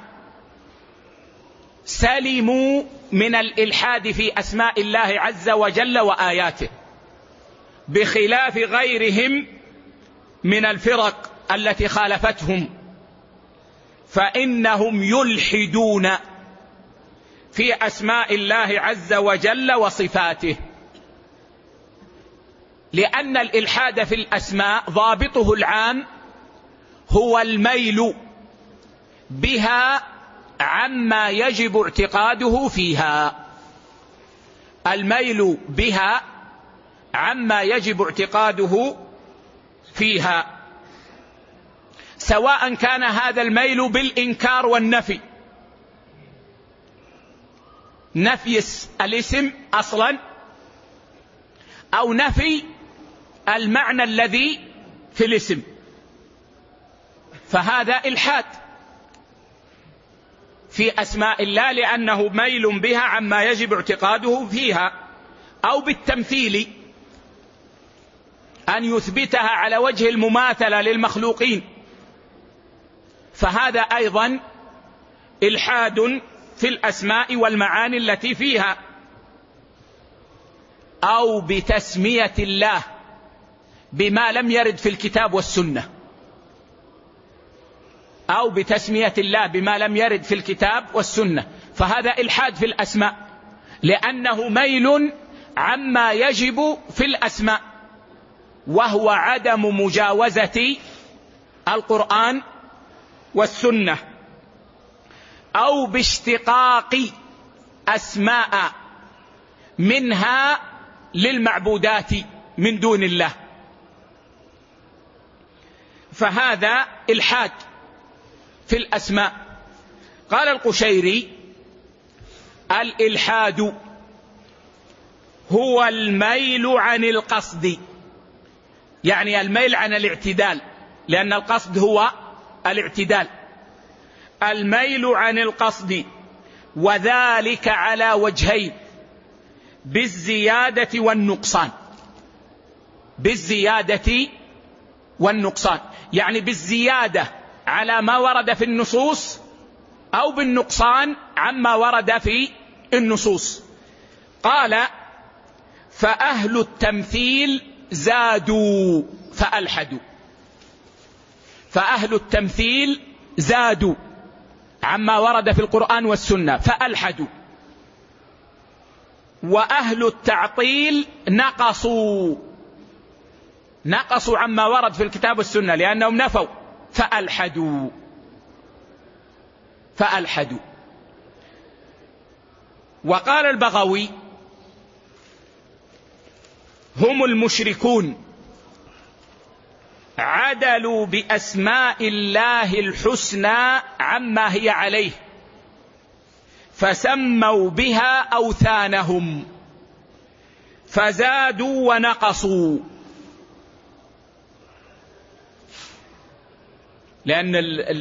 سلموا من الإلحاد في أسماء الله عز وجل وآياته، بخلاف غيرهم من الفرق التي خالفتهم، فإنهم يلحدون في أسماء الله عز وجل وصفاته، لأن الإلحاد في الأسماء ضابطه العام هو الميل بها عما يجب اعتقاده فيها، الميل بها عما يجب اعتقاده فيها، سواء كان هذا الميل بالإنكار والنفي، نفي الاسم أصلا، أو نفي المعنى الذي في الاسم، فهذا إلحاد في أسماء الله لأنه ميل بها عما يجب اعتقاده فيها، أو بالتمثيل أن يثبتها على وجه المماثلة للمخلوقين، فهذا أيضا إلحاد في الأسماء والمعاني التي فيها. أو بتسمية الله بما لم يرد في الكتاب والسنة، أو بتسمية الله بما لم يرد في الكتاب والسنة، فهذا إلحاد في الأسماء لأنه ميل عما يجب في الأسماء، وهو عدم مجاوزة القرآن والسنة. أو باشتقاق أسماء منها للمعبودات من دون الله، فهذا إلحاد في الأسماء. قال القشيري: الإلحاد هو الميل عن القصد، يعني الميل عن الاعتدال، لأن القصد هو الاعتدال، الميل عن القصد، وذلك على وجهين: بالزيادة والنقصان. بالزيادة والنقصان، يعني بالزيادة على ما ورد في النصوص، أو بالنقصان عما ورد في النصوص. قال: فأهل التمثيل زادوا فألحدوا. فأهل التمثيل زادوا عما ورد في القرآن والسنة فألحدوا، وأهل التعطيل نقصوا نقصوا عما ورد في الكتاب والسنة، لأنهم نفوا فألحدوا فألحدوا. وقال البغوي: هم المشركون عدلوا بأسماء الله الحسنى عما هي عليه، فسموا بها أوثانهم فزادوا ونقصوا. لأن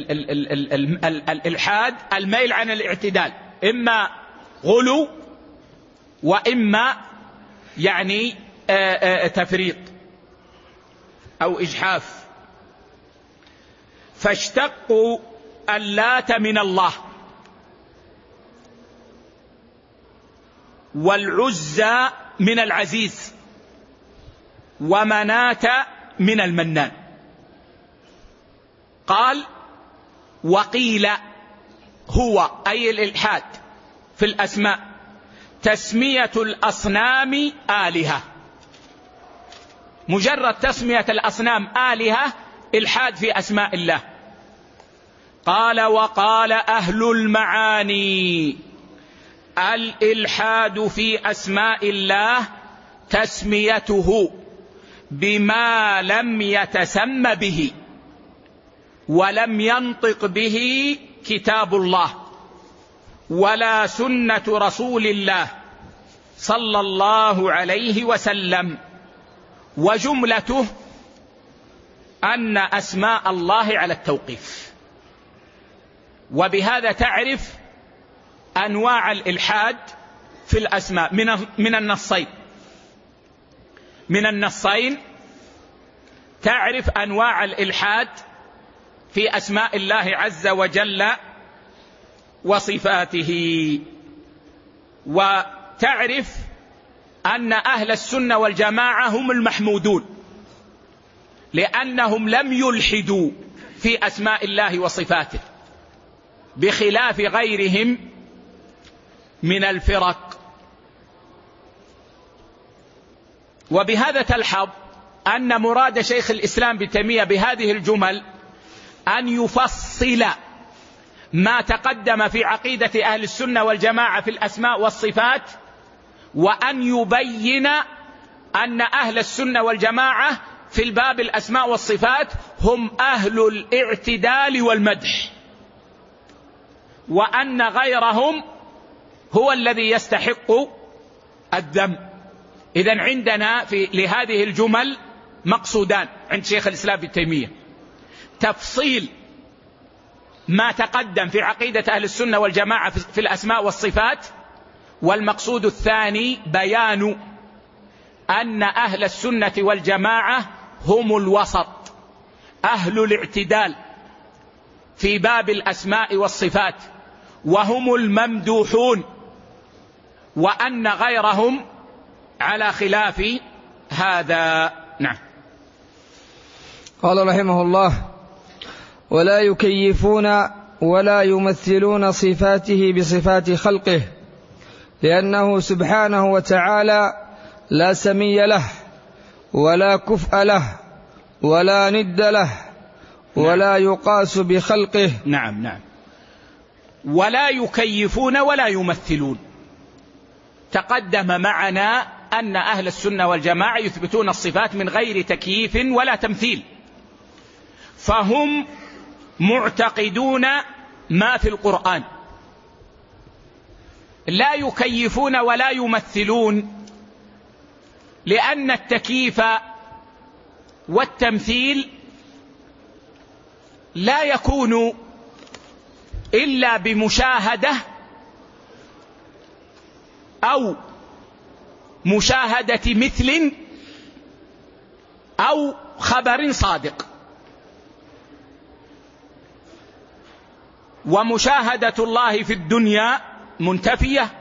الإلحاد الميل عن الاعتدال، إما غلو وإما يعني تفريط أو إجحاف. فاشتقوا اللات من الله، والعزى من العزيز، ومناة من المنان. قال: وقيل هو أي الإلحاد في الأسماء تسمية الأصنام آلهة. مجرد تسمية الأصنام آلهة إلحاد في أسماء الله. قال: وقال أهل المعاني: الإلحاد في أسماء الله تسميته بما لم يتسم به ولم ينطق به كتاب الله ولا سنة رسول الله صلى الله عليه وسلم. وجملته أن أسماء الله على التوقيف. وبهذا تعرف أنواع الإلحاد في الأسماء من النصين من النصين تعرف أنواع الإلحاد في أسماء الله عز وجل وصفاته. وتعرف أن أهل السنة والجماعة هم المحمودون، لأنهم لم يلحدوا في أسماء الله وصفاته، بخلاف غيرهم من الفرق. وبهذا تلحظ أن مراد شيخ الإسلام ابن تيمية بهذه الجمل أن يفصل ما تقدم في عقيدة أهل السنة والجماعة في الأسماء والصفات، وأن يبين أن أهل السنة والجماعة في الباب الأسماء والصفات هم أهل الاعتدال والمدح، وأن غيرهم هو الذي يستحق الذم. إذن عندنا في لهذه الجمل مقصودان عند شيخ الإسلام ابن تيمية: تفصيل ما تقدم في عقيدة أهل السنة والجماعة في الأسماء والصفات، والمقصود الثاني بيان أن أهل السنة والجماعة هم الوسط، أهل الاعتدال في باب الأسماء والصفات، وهم الممدوحون، وأن غيرهم على خلاف هذا. نعم. قال رحمه الله: ولا يكيفون ولا يمثلون صفاته بصفات خلقه، لأنه سبحانه وتعالى لا سمي له ولا كفء له ولا ند له ولا يقاس بخلقه. نعم نعم. ولا يكيفون ولا يمثلون، تقدم معنا أن أهل السنة والجماعة يثبتون الصفات من غير تكييف ولا تمثيل، فهم معتقدون ما في القرآن، لا يكيفون ولا يمثلون، لأن التكييف والتمثيل لا يكون إلا بمشاهدة أو مشاهدة مثل أو خبر صادق. ومشاهدة الله في الدنيا منتفية،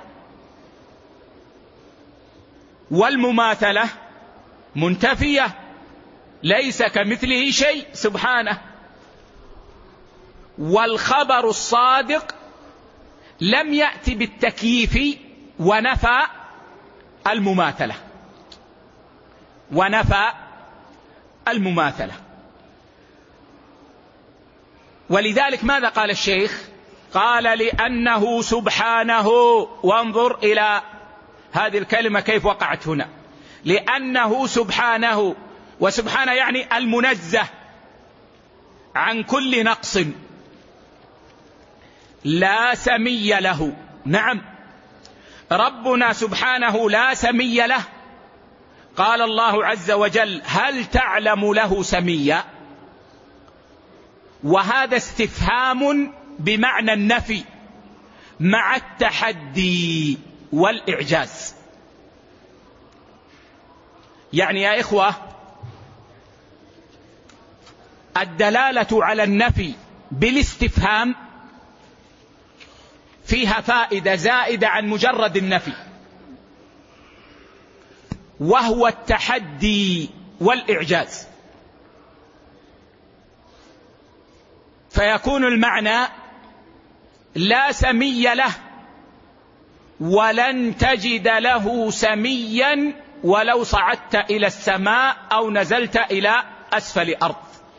والمماثلة منتفية، ليس كمثله شيء سبحانه. والخبر الصادق لم يأتي بالتكييف ونفى المماثلة ونفى المماثلة ولذلك ماذا قال الشيخ؟ قال لأنه سبحانه، وانظر إلى هذه الكلمة كيف وقعت هنا، لأنه سبحانه، وسبحانه يعني المنزه عن كل نقص، لا سمي له. نعم، ربنا سبحانه لا سمي له. قال الله عز وجل: هل تعلم له سميا؟ وهذا استفهام بمعنى النفي مع التحدي والإعجاز. يعني يا إخوة، الدلالة على النفي بالاستفهام فيها فائدة زائدة عن مجرد النفي، وهو التحدي والإعجاز. فيكون المعنى: لا سمي له، ولن تجد له سميا ولو صعدت إلى السماء أو نزلت إلى أسفل الأرض.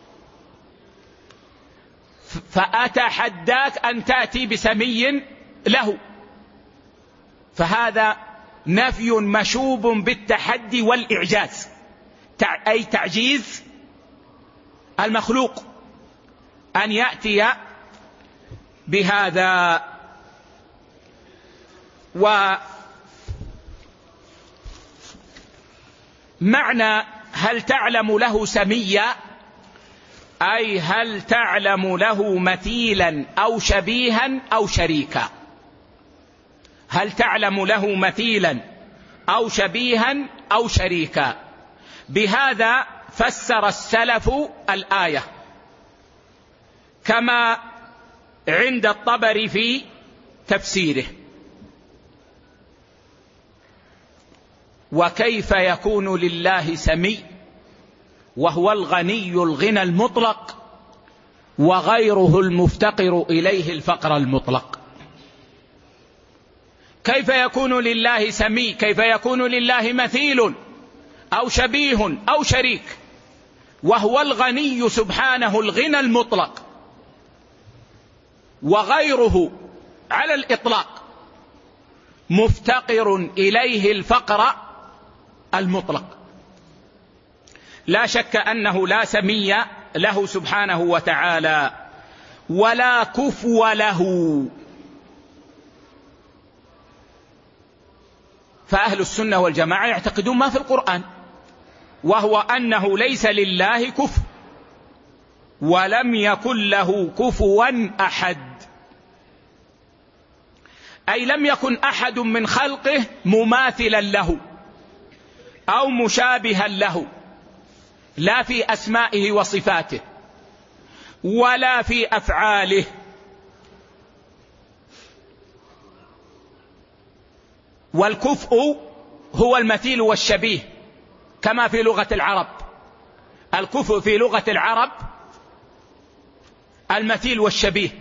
فأتحداك أن تأتي بسمي له. فهذا نفي مشوب بالتحدي والإعجاز، أي تعجيز المخلوق أن يأتي بهذا. ومعنى هل تعلم له سميا، أي هل تعلم له مثيلا أو شبيها أو شريكا. هل تعلم له مثيلا أو شبيها أو شريكا. بهذا فسر السلف الآية كما عند الطبري في تفسيره: وكيف يكون لله سمي وهو الغني الغنى المطلق وغيره المفتقر إليه الفقر المطلق. كيف يكون لله سمي، كيف يكون لله مثيل أو شبيه أو شريك وهو الغني سبحانه الغنى المطلق، وغيره على الإطلاق مفتقر إليه الفقر المطلق. لا شك أنه لا سمي له سبحانه وتعالى ولا كفو له. فأهل السنة والجماعة يعتقدون ما في القرآن، وهو أنه ليس لله كفو ولم يكن له كفوا أحد، أي لم يكن أحد من خلقه مماثلا له أو مشابها له، لا في أسمائه وصفاته ولا في أفعاله. والكفء هو المثيل والشبيه كما في لغة العرب. الكفء في لغة العرب المثيل والشبيه.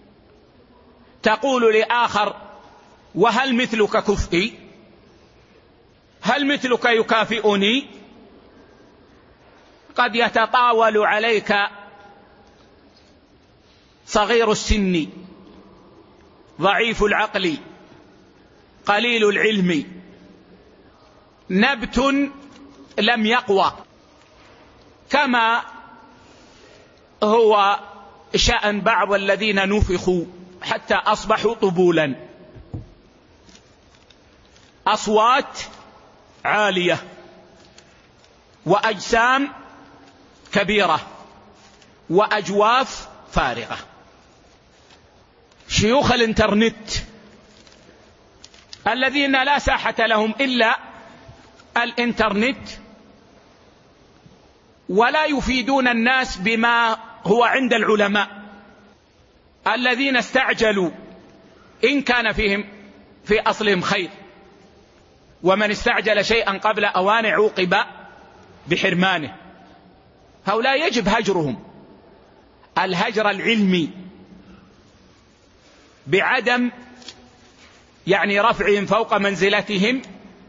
تقول لآخر: وهل مثلك كفئي؟ هل مثلك يكافئني؟ قد يتطاول عليك صغير السن ضعيف العقل قليل العلم نبت لم يقوى، كما هو شأن بعض الذين نفخوا حتى أصبحوا طبولا، أصوات عالية وأجسام كبيرة وأجواف فارغة. شيوخ الانترنت الذين لا ساحة لهم إلا الانترنت ولا يفيدون الناس بما هو عند العلماء الذين استعجلوا إن كان فيهم في أصلهم خير، ومن استعجل شيئا قبل أوان عوقب بحرمانه. هؤلاء يجب هجرهم الهجر العلمي بعدم يعني رفعهم فوق منزلتهم،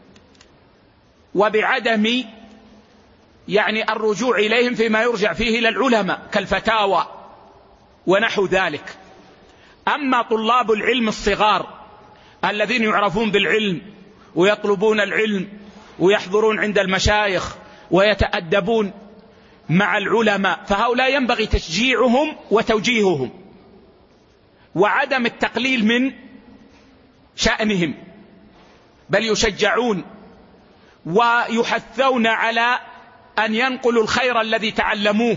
وبعدم يعني الرجوع إليهم فيما يرجع فيه إلى العلماء كالفتاوى ونحو ذلك. أما طلاب العلم الصغار الذين يعرفون بالعلم ويطلبون العلم ويحضرون عند المشايخ ويتأدبون مع العلماء، فهؤلاء ينبغي تشجيعهم وتوجيههم وعدم التقليل من شأنهم، بل يشجعون ويحثون على أن ينقلوا الخير الذي تعلموه،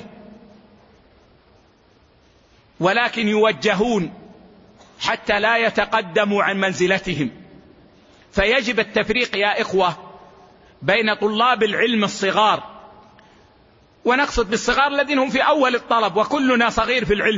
ولكن يوجهون حتى لا يتقدموا عن منزلتهم. فيجب التفريق يا إخوة بين طلاب العلم الصغار، ونقصد بالصغار الذين هم في أول الطلب، وكلنا صغير في العلم،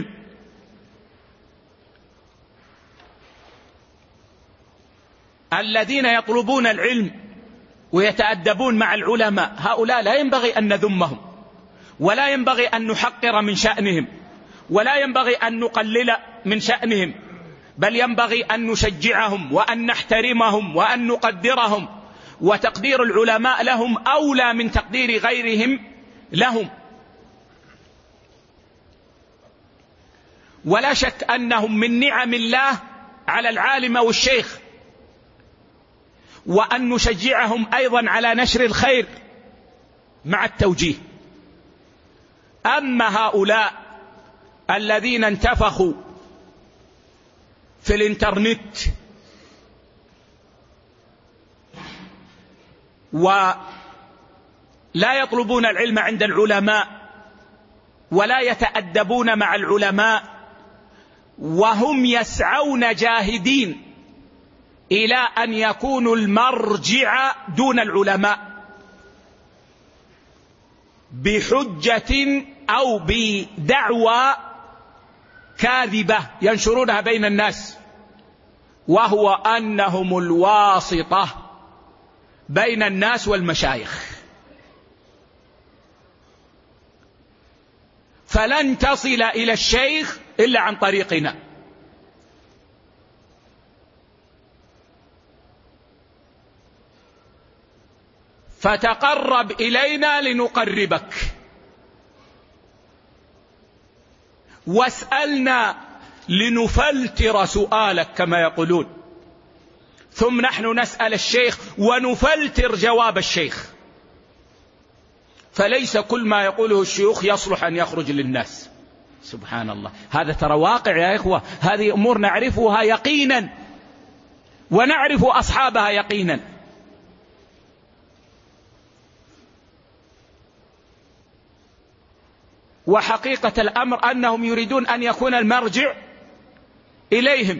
الذين يطلبون العلم ويتأدبون مع العلماء. هؤلاء لا ينبغي أن نذمهم، ولا ينبغي أن نحقر من شأنهم، ولا ينبغي أن نقلل من شأنهم، بل ينبغي أن نشجعهم وأن نحترمهم وأن نقدرهم، وتقدير العلماء لهم أولى من تقدير غيرهم لهم. ولا شك أنهم من نعم الله على العالم والشيخ، وأن نشجعهم أيضا على نشر الخير مع التوجيه. أما هؤلاء الذين انتفخوا في الانترنت ولا يطلبون العلم عند العلماء ولا يتأدبون مع العلماء، وهم يسعون جاهدين إلى أن يكونوا المرجع دون العلماء بحجة أو بدعوى كاذبة ينشرونها بين الناس، وهو أنهم الواسطة بين الناس والمشايخ، فلن تصل إلى الشيخ إلا عن طريقنا. فتقرب إلينا لنقربك، واسألنا لنفلتر سؤالك كما يقولون، ثم نحن نسأل الشيخ ونفلتر جواب الشيخ. فليس كل ما يقوله الشيوخ يصلح أن يخرج للناس. سبحان الله، هذا ترى واقع يا إخوة، هذه أمور نعرفها يقينا ونعرف أصحابها يقينا. وحقيقة الأمر أنهم يريدون أن يكون المرجع إليهم.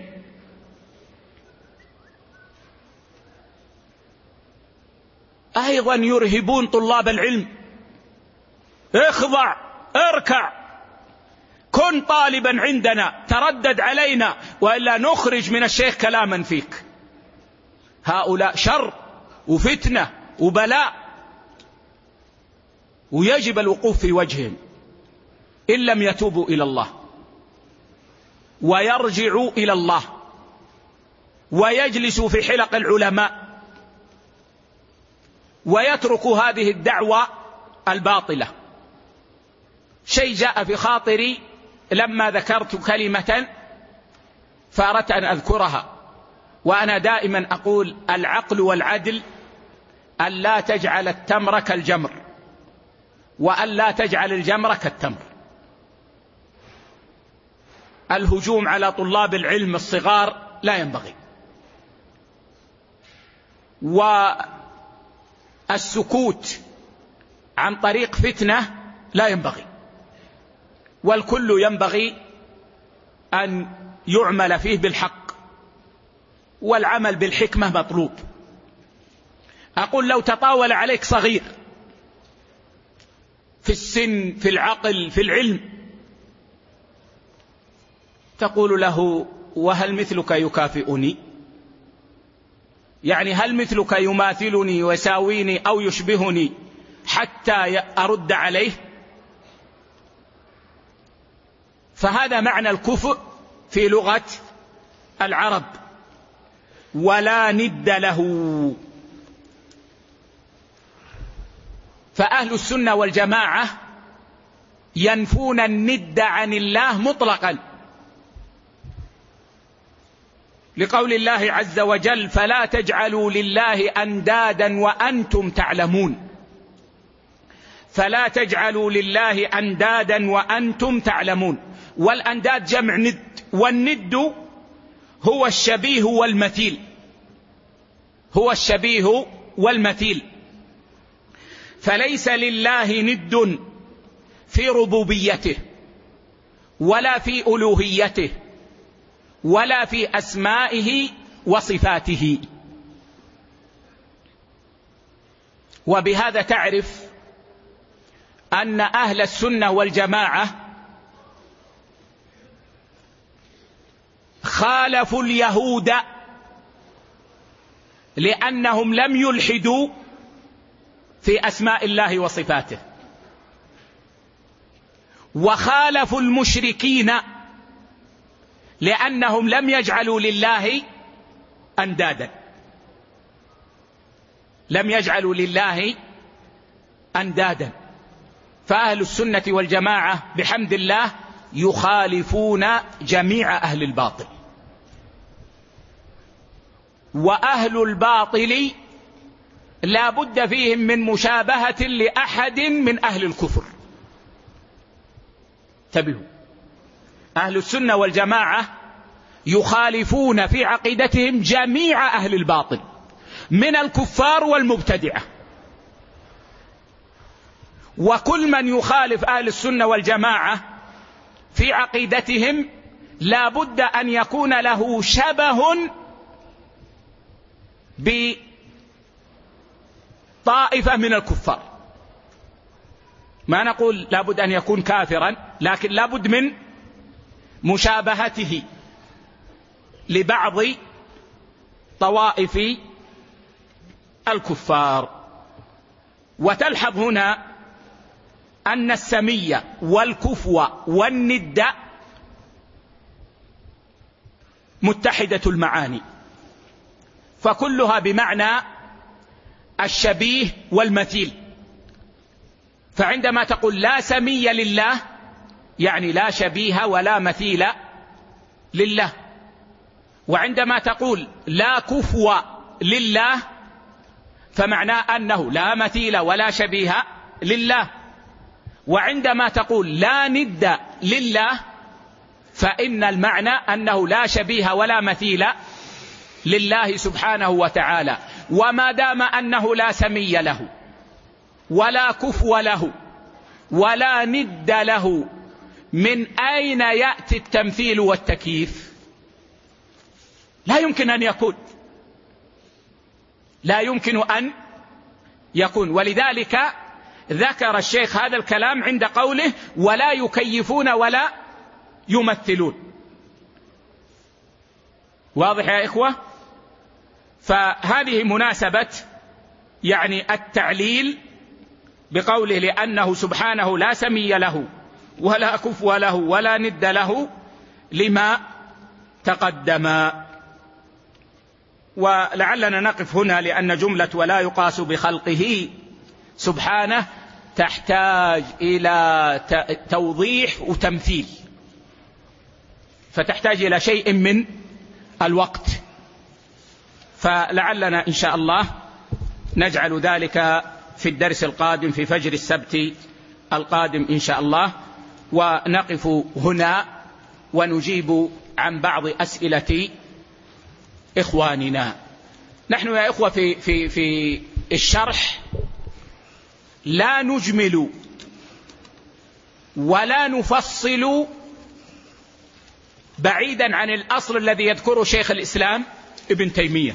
أيضا يرهبون طلاب العلم: اخضع، اركع، كن طالبا عندنا، تردد علينا، وإلا نخرج من الشيخ كلاما فيك. هؤلاء شر وفتنة وبلاء، ويجب الوقوف في وجههم إن لم يتوبوا إلى الله ويرجعوا إلى الله ويجلسوا في حلق العلماء ويتركوا هذه الدعوة الباطلة. شيء جاء في خاطري لما ذكرت كلمة فأردت أن أذكرها، وأنا دائما أقول: العقل والعدل أن لا تجعل التمر كالجمر، وأن لا تجعل الجمر كالتمر. الهجوم على طلاب العلم الصغار لا ينبغي، والسكوت عن طريق فتنة لا ينبغي، والكل ينبغي أن يعمل فيه بالحق، والعمل بالحكمة مطلوب. أقول لو تطاول عليك صغير في السن، في العقل، في العلم، تقول له: وهل مثلك يكافئني؟ يعني هل مثلك يماثلني ويساويني أو يشبهني حتى أرد عليه؟ فهذا معنى الكفء في لغة العرب، ولا ند له. فأهل السنة والجماعة ينفون الند عن الله مطلقا، لقول الله عز وجل: فلا تجعلوا لله أندادا وأنتم تعلمون. فلا تجعلوا لله أندادا وأنتم تعلمون. والأنداد جمع ند، والند هو الشبيه والمثيل، هو الشبيه والمثيل. فليس لله ند في ربوبيته، ولا في ألوهيته، ولا في أسمائه وصفاته. وبهذا تعرف أن أهل السنة والجماعة خالفوا اليهود لأنهم لم يلحدوا في أسماء الله وصفاته، وخالفوا المشركين لأنهم لم يجعلوا لله أندادا، لم يجعلوا لله أندادا. فأهل السنة والجماعة بحمد الله يخالفون جميع أهل الباطل، وأهل الباطل لا بد فيهم من مشابهة لأحد من أهل الكفر. انتبهوا، أهل السنة والجماعة يخالفون في عقيدتهم جميع أهل الباطل من الكفار والمبتدعة، وكل من يخالف أهل السنة والجماعة في عقيدتهم لا بد أن يكون له شبه بطائفة من الكفار. ما نقول لا بد أن يكون كافرا، لكن لا بد من مشابهته لبعض طوائف الكفار. وتلحظ هنا أن السمية والكفو والند متحدة المعاني، فكلها بمعنى الشبيه والمثيل. فعندما تقول لا سمي لله يعني لا شبيه ولا مثيل لله، وعندما تقول لا كفو لله فمعناه أنه لا مثيل ولا شبيه لله، وعندما تقول لا ند لله فإن المعنى أنه لا شبيه ولا مثيل لله سبحانه وتعالى. وما دام أنه لا سمي له ولا كفو له ولا ند له، من أين يأتي التمثيل والتكييف؟ لا يمكن أن يكون، لا يمكن أن يكون. ولذلك ذكر الشيخ هذا الكلام عند قوله ولا يكيفون ولا يمثلون. واضح يا إخوة؟ فهذه مناسبة يعني التعليل بقوله لأنه سبحانه لا سمي له ولا كفو له ولا ند له لما تقدم. ولعلنا نقف هنا لأن جملة ولا يقاس بخلقه سبحانه تحتاج إلى توضيح وتمثيل، فتحتاج إلى شيء من الوقت، فلعلنا إن شاء الله نجعل ذلك في الدرس القادم في فجر السبت القادم إن شاء الله، ونقف هنا ونجيب عن بعض أسئلة إخواننا. نحن يا إخوة في, في, في الشرح لا نجمل ولا نفصل بعيدا عن الأصل الذي يذكره شيخ الإسلام ابن تيمية،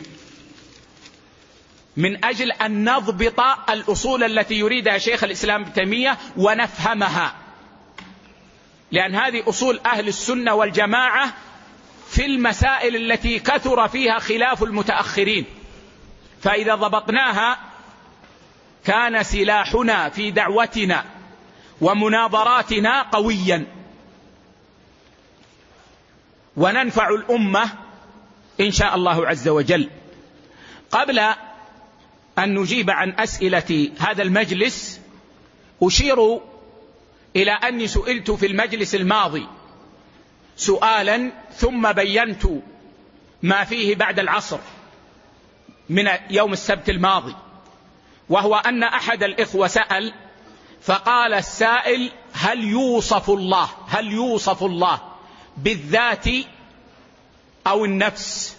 من أجل أن نضبط الأصول التي يريدها شيخ الإسلام ابن تيمية ونفهمها، لأن هذه أصول أهل السنة والجماعة في المسائل التي كثر فيها خلاف المتأخرين، فإذا ضبطناها كان سلاحنا في دعوتنا ومناظراتنا قويا، وننفع الأمة إن شاء الله عز وجل. قبل أن نجيب عن أسئلة هذا المجلس أشير إلى أني سئلت في المجلس الماضي سؤالا ثم بينت ما فيه بعد العصر من يوم السبت الماضي، وهو أن أحد الإخوة سأل فقال السائل: هل يوصف الله هل يوصف الله بالذات أو النفس؟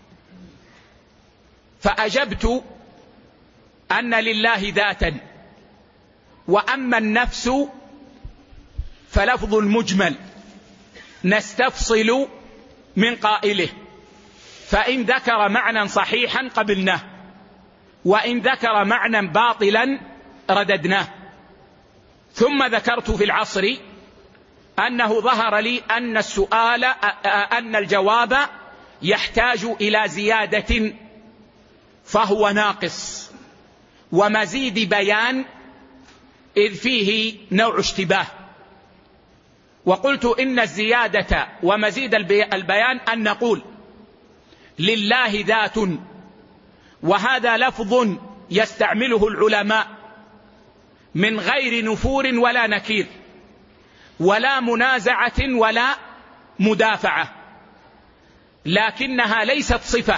فأجبت أن لله ذاتا، وأما النفس فلفظ مجمل نستفصل من قائله، فإن ذكر معنى صحيحا قبلناه، وإن ذكر معنى باطلا رددناه. ثم ذكرت في العصر أنه ظهر لي أن السؤال أن الجواب يحتاج إلى زيادة فهو ناقص ومزيد بيان، إذ فيه نوع اشتباه. وقلت إن الزيادة ومزيد البيان أن نقول لله ذات، وهذا لفظ يستعمله العلماء من غير نفور ولا نكير ولا منازعة ولا مدافعة، لكنها ليست صفة،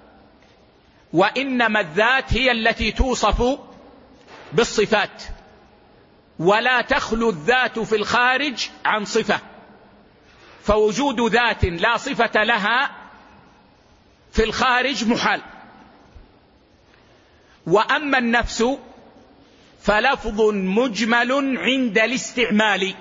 وإنما الذات هي التي توصف بالصفات، ولا تخلو الذات في الخارج عن صفة، فوجود ذات لا صفة لها في الخارج محال. وأما النفس فلفظ مجمل عند الاستعمال،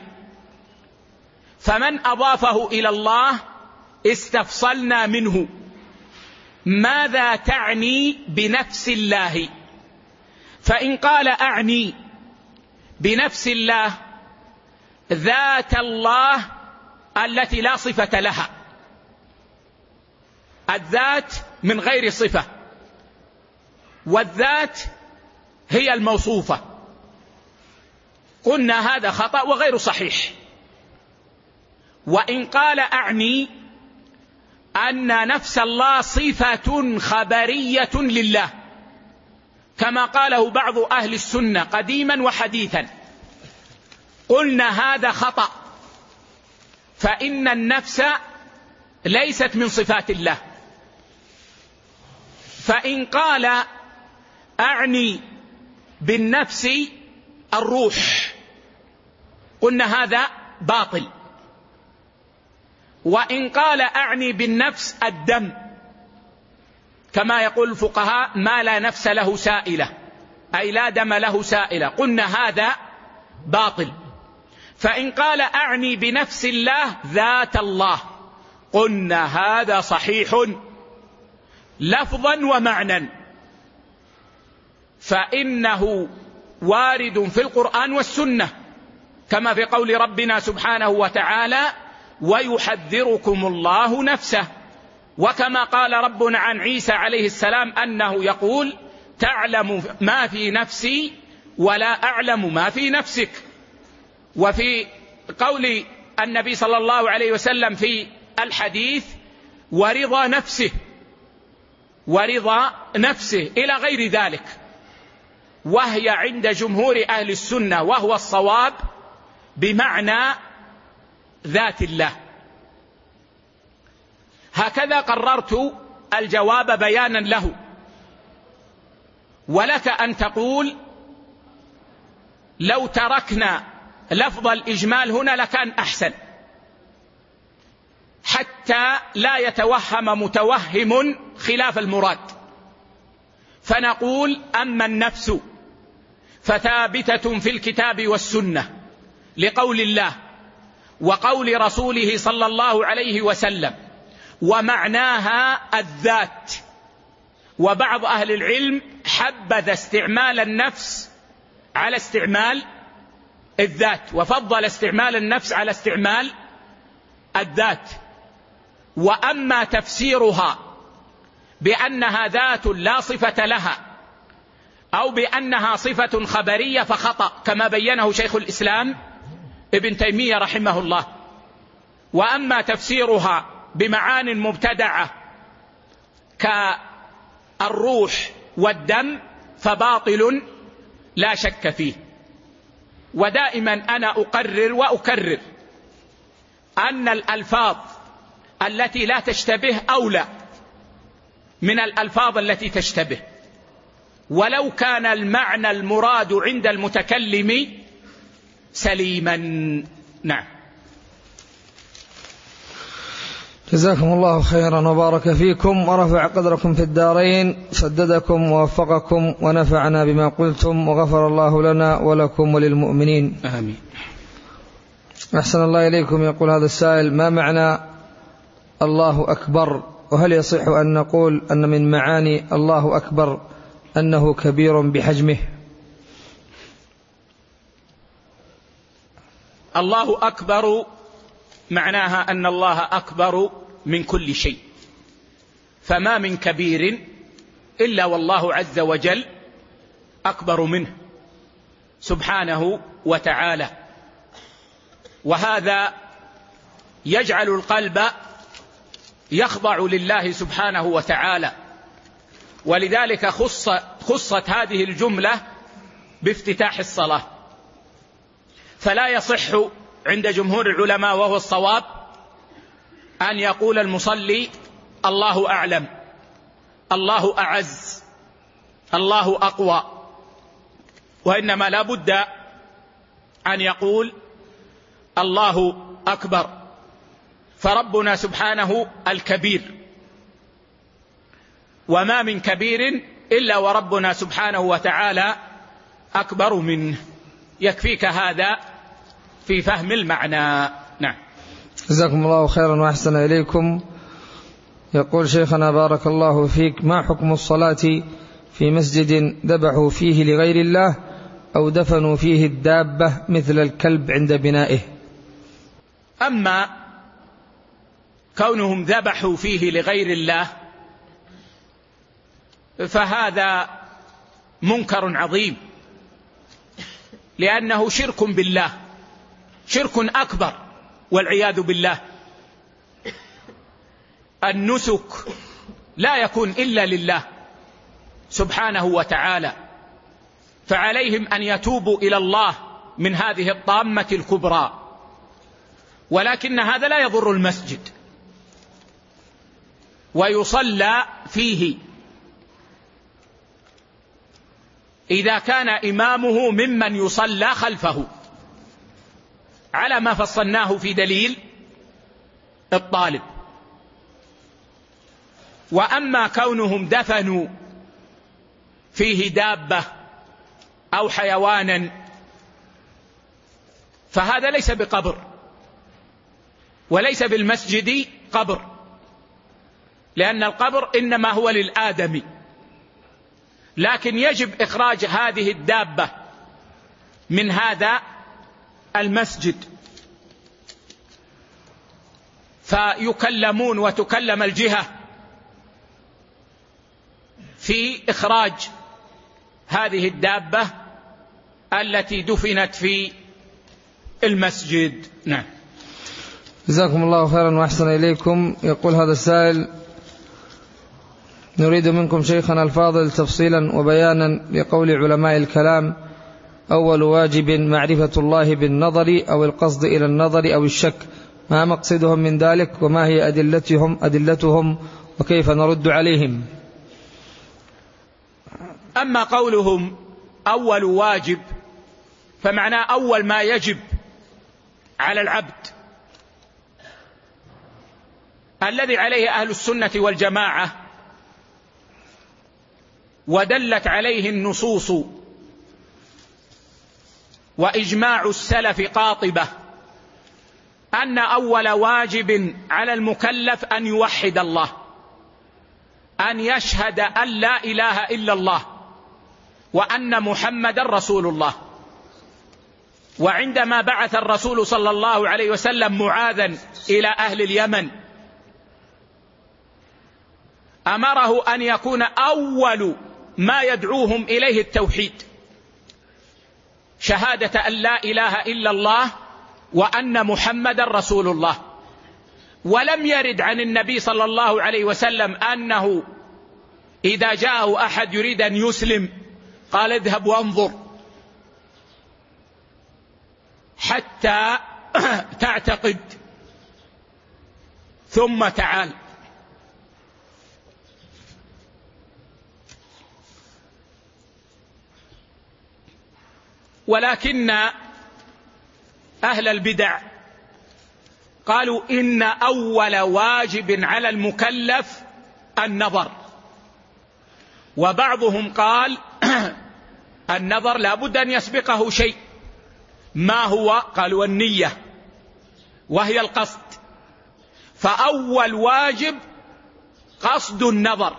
فمن أضافه إلى الله استفصلنا منه ماذا تعني بنفس الله، فإن قال أعني بنفس الله ذات الله التي لا صفة لها، الذات من غير صفة، والذات هي الموصوفة، قلنا هذا خطأ وغير صحيح. وإن قال أعني أن نفس الله صفة خبرية لله كما قاله بعض أهل السنة قديما وحديثا، قلنا هذا خطأ، فإن النفس ليست من صفات الله. فإن قال أعني بالنفس الروح قلنا هذا باطل. وإن قال أعني بالنفس الدم كما يقول الفقهاء ما لا نفس له سائلة، أي لا دم له سائلة، قلنا هذا باطل. فإن قال أعني بنفس الله ذات الله قلنا هذا صحيح لفظا ومعنى، فإنه وارد في القرآن والسنة كما في قول ربنا سبحانه وتعالى ويحذركم الله نفسه، وكما قال ربنا عن عيسى عليه السلام أنه يقول تعلم ما في نفسي ولا أعلم ما في نفسك. وفي قول النبي صلى الله عليه وسلم في الحديث ورضا نفسه ورضا نفسه إلى غير ذلك، وهي عند جمهور أهل السنة وهو الصواب بمعنى ذات الله. هكذا قررت الجواب بيانا له، ولك أن تقول لو تركنا لفظ الإجمال هنا لكان أحسن، حتى لا يتوهم متوهم خلاف المراد، فنقول أما النفس فثابتة في الكتاب والسنة لقول الله وقول رسوله صلى الله عليه وسلم، ومعناها الذات. وبعض أهل العلم حبذ استعمال النفس على استعمال الذات، وفضل استعمال النفس على استعمال الذات. وأما تفسيرها بأنها ذات لا صفة لها أو بأنها صفة خبرية فخطأ، كما بينه شيخ الإسلام ابن تيمية رحمه الله. وأما تفسيرها بمعان مبتدعة كالروح والدم فباطل لا شك فيه. ودائما أنا أقرر وأكرر أن الألفاظ التي لا تشتبه أولى من الألفاظ التي تشتبه، ولو كان المعنى المراد عند المتكلم سليما. نعم. جزاكم الله خيرا وبارك فيكم ورفع قدركم في الدارين، سددكم ووفقكم ونفعنا بما قلتم، وغفر الله لنا ولكم وللمؤمنين آمين. أحسن الله إليكم. يقول هذا السائل: ما معنى الله أكبر؟ وهل يصح أن نقول أن من معاني الله أكبر أنه كبير بحجمه؟ الله أكبر معناها أن الله أكبر من كل شيء، فما من كبير إلا والله عز وجل أكبر منه سبحانه وتعالى. وهذا يجعل القلب يخضع لله سبحانه وتعالى، ولذلك خص خصت هذه الجملة بافتتاح الصلاة. فلا يصح عند جمهور العلماء وهو الصواب أن يقول المصلي الله أعلم، الله أعز، الله أقوى، وإنما لا بد أن يقول الله أكبر. فربنا سبحانه الكبير، وما من كبير إلا وربنا سبحانه وتعالى أكبر منه. يكفيك هذا في فهم المعنى. نعم. جزاكم الله خيرا وأحسن إليكم. يقول شيخنا بارك الله فيك: ما حكم الصلاة في مسجد ذبحوا فيه لغير الله أو دفنوا فيه الدابة مثل الكلب عند بنائه؟ أما كونهم ذبحوا فيه لغير الله فهذا منكر عظيم، لأنه شرك بالله، شرك أكبر والعياذ بالله. النسك لا يكون إلا لله سبحانه وتعالى، فعليهم أن يتوبوا إلى الله من هذه الطامة الكبرى. ولكن هذا لا يضر المسجد، ويصلى فيه إذا كان إمامه ممن يصلى خلفه، على ما فصلناه في دليل الطالب. وأما كونهم دفنوا فيه دابة أو حيوانا فهذا ليس بقبر، وليس بالمسجد قبر، لأن القبر إنما هو للآدمي. لكن يجب إخراج هذه الدابة من هذا المسجد، فيكلمون وتكلم الجهة في إخراج هذه الدابة التي دفنت في المسجد. نعم. جزاكم الله خيرا وأحسن إليكم. يقول هذا السائل: نريد منكم شيخنا الفاضل تفصيلا وبيانا لقول علماء الكلام: أول واجب معرفة الله بالنظر أو القصد إلى النظر أو الشك، ما مقصدهم من ذلك وما هي أدلتهم, أدلتهم وكيف نرد عليهم؟ أما قولهم أول واجب فمعناه أول ما يجب على العبد الذي عليه أهل السنة والجماعة ودلت عليه النصوص وإجماع السلف قاطبة أن أول واجب على المكلف أن يوحد الله، أن يشهد أن لا إله إلا الله وأن محمدا رسول الله. وعندما بعث الرسول صلى الله عليه وسلم معاذا إلى أهل اليمن أمره أن يكون أول ما يدعوهم إليه التوحيد، شهادة أن لا إله إلا الله وأن محمدا رسول الله. ولم يرد عن النبي صلى الله عليه وسلم أنه إذا جاءه أحد يريد أن يسلم قال اذهب وانظر حتى تعتقد ثم تعال. ولكن أهل البدع قالوا إن أول واجب على المكلف النظر، وبعضهم قال النظر لا بد أن يسبقه شيء. ما هو؟ قالوا النية وهي القصد، فأول واجب قصد النظر.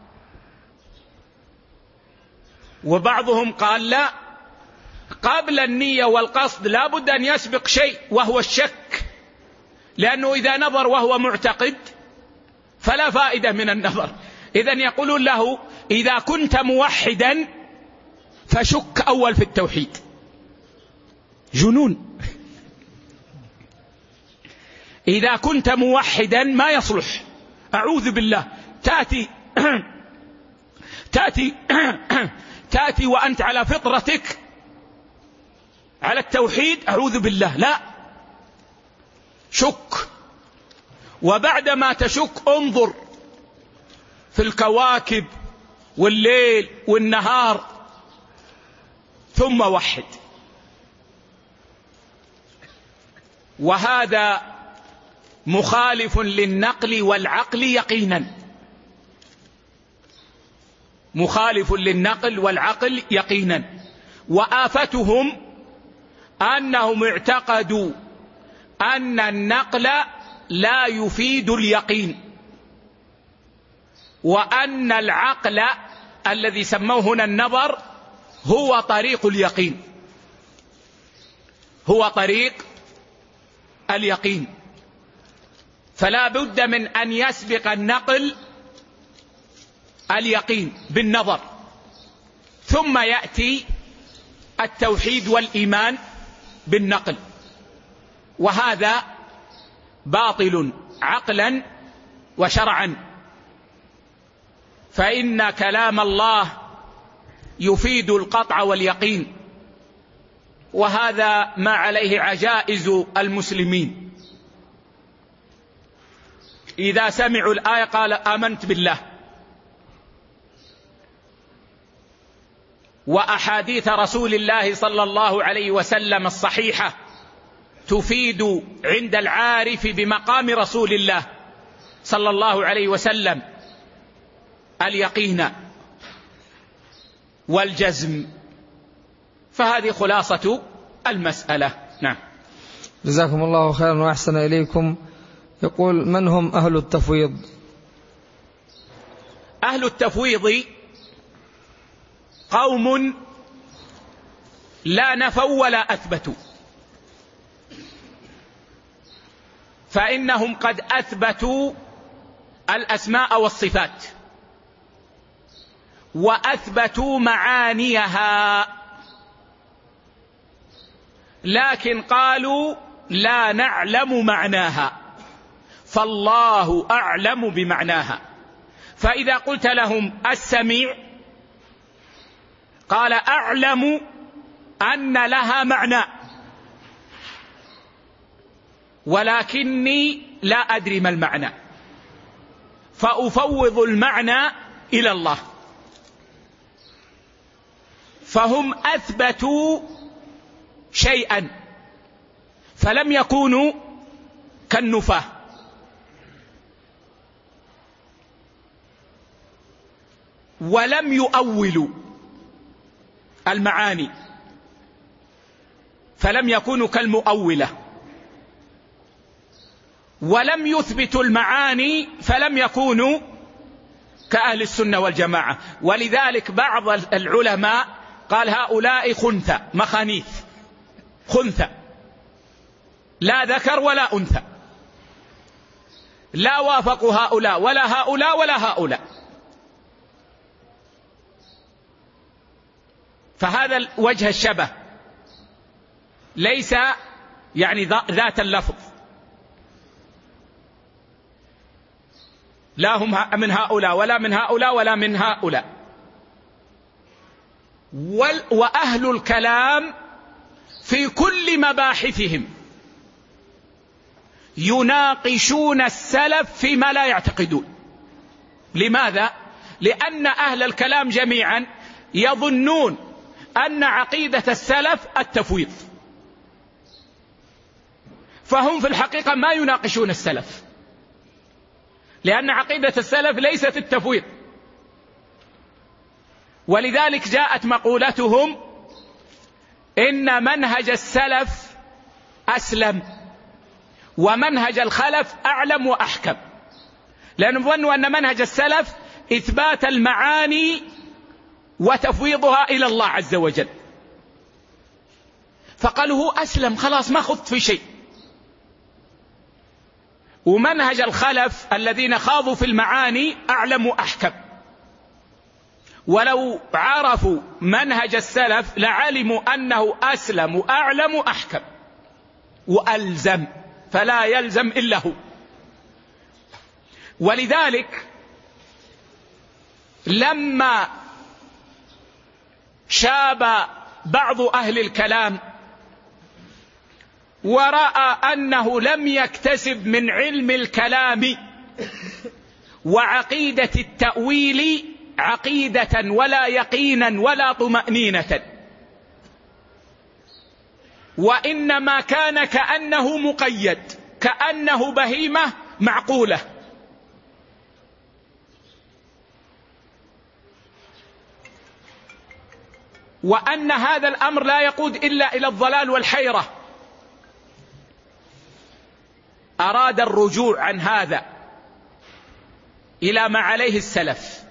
وبعضهم قال لا، قبل النية والقصد لا بد أن يسبق شيء وهو الشك، لأنه إذا نظر وهو معتقد فلا فائدة من النظر. إذن يقولون له إذا كنت موحدا فشك أول في التوحيد. جنون. إذا كنت موحدا ما يصلح، أعوذ بالله، تأتي تأتي تأتي وأنت على فطرتك على التوحيد، أعوذ بالله، لا، شك. وبعدما تشك انظر في الكواكب والليل والنهار ثم وحد. وهذا مخالف للنقل والعقل يقينا، مخالف للنقل والعقل يقينا. وآفتهم أنهم اعتقدوا أن النقل لا يفيد اليقين، وأن العقل الذي سموه هنا النظر هو طريق اليقين، هو طريق اليقين. فلا بد من أن يسبق النقل اليقين بالنظر، ثم يأتي التوحيد والإيمان بالنقل. وهذا باطل عقلا وشرعا، فإن كلام الله يفيد القطع واليقين، وهذا ما عليه عجائز المسلمين. إذا سمعوا الآية قال آمنت بالله، وأحاديث رسول الله صلى الله عليه وسلم الصحيحة تفيد عند العارف بمقام رسول الله صلى الله عليه وسلم اليقين والجزم. فهذه خلاصة المسألة. نعم. جزاكم الله خيرا وأحسن إليكم. يقول: من هم أهل التفويض؟ أهل التفويض قوم لا نفوا ولا أثبتوا، فإنهم قد أثبتوا الأسماء والصفات وأثبتوا معانيها، لكن قالوا لا نعلم معناها، فالله أعلم بمعناها. فإذا قلت لهم السميع قال أعلم أن لها معنى، ولكني لا أدري ما المعنى، فأفوض المعنى إلى الله. فهم أثبتوا شيئا فلم يكونوا كالنفاة. ولم يؤولوا المعاني فلم يكونوا كالمؤولة. ولم يثبتوا المعاني فلم يكونوا كأهل السنة والجماعة. ولذلك بعض العلماء قال هؤلاء خنثى، مخانيث، خنثى، لا ذكر ولا أنثى، لا وافقوا هؤلاء ولا هؤلاء ولا هؤلاء. فهذا وجه الشبه ليس يعني ذات اللفظ، لا هم من هؤلاء ولا من هؤلاء ولا من هؤلاء. وأهل الكلام في كل مباحثهم يناقشون السلف فيما لا يعتقدون. لماذا؟ لأن أهل الكلام جميعا يظنون أن عقيدة السلف التفويض، فهم في الحقيقة ما يناقشون السلف، لأن عقيدة السلف ليست التفويض. ولذلك جاءت مقولتهم إن منهج السلف أسلم ومنهج الخلف أعلم وأحكم، لأنهم ظنوا أن منهج السلف إثبات المعاني وتفويضها إلى الله عز وجل، فقالوا هو أسلم خلاص ما خضت في شيء. ومنهج الخلف الذين خاضوا في المعاني أعلم وأحكم، ولو عرفوا منهج السلف لعلموا أنه أسلم وأعلم وأحكم وألزم، فلا يلزم إلا هو. ولذلك لما شاب بعض أهل الكلام ورأى أنه لم يكتسب من علم الكلام وعقيدة التأويل عقيدة ولا يقينا ولا طمأنينة، وإنما كان كأنه مقيد، كأنه بهيمة معقولة، وأن هذا الأمر لا يقود إلا إلى الضلال والحيرة، أراد الرجوع عن هذا إلى ما عليه السلف،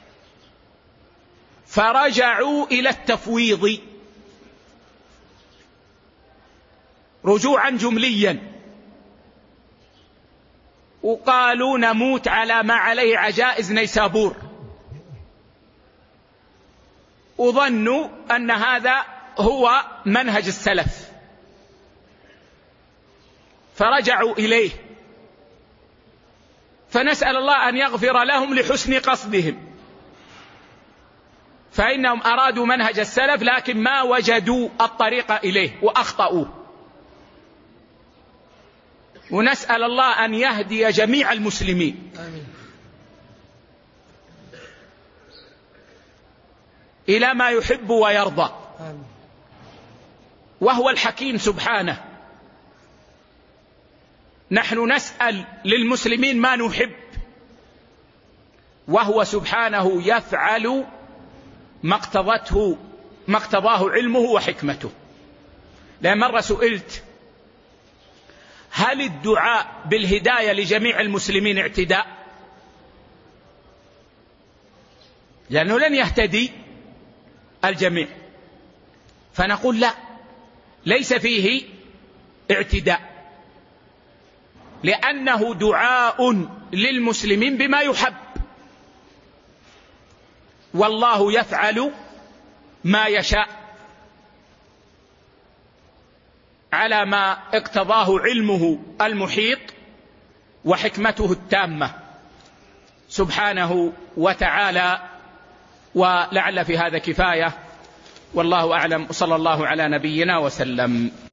فرجعوا إلى التفويض رجوعا جمليا، وقالوا نموت على ما عليه عجائز نيسابور، وظنوا أن هذا هو منهج السلف فرجعوا إليه. فنسأل الله أن يغفر لهم لحسن قصدهم، فإنهم أرادوا منهج السلف لكن ما وجدوا الطريق إليه وأخطأوا. ونسأل الله أن يهدي جميع المسلمين. آمين. إلى ما يحب ويرضى. آمين. وهو الحكيم سبحانه. نحن نسأل للمسلمين ما نحب، وهو سبحانه يفعل ما اقتضته ما اقتضاه علمه وحكمته. لأن مرة سئلت هل الدعاء بالهداية لجميع المسلمين اعتداء؟ لأنه لن يهتدي الجميع، فنقول لا، ليس فيه اعتداء، لأنه دعاء للمسلمين بما يحب، والله يفعل ما يشاء على ما اقتضاه علمه المحيط وحكمته التامة سبحانه وتعالى. ولعل في هذا كفاية، والله أعلم، صلى الله على نبينا وسلم.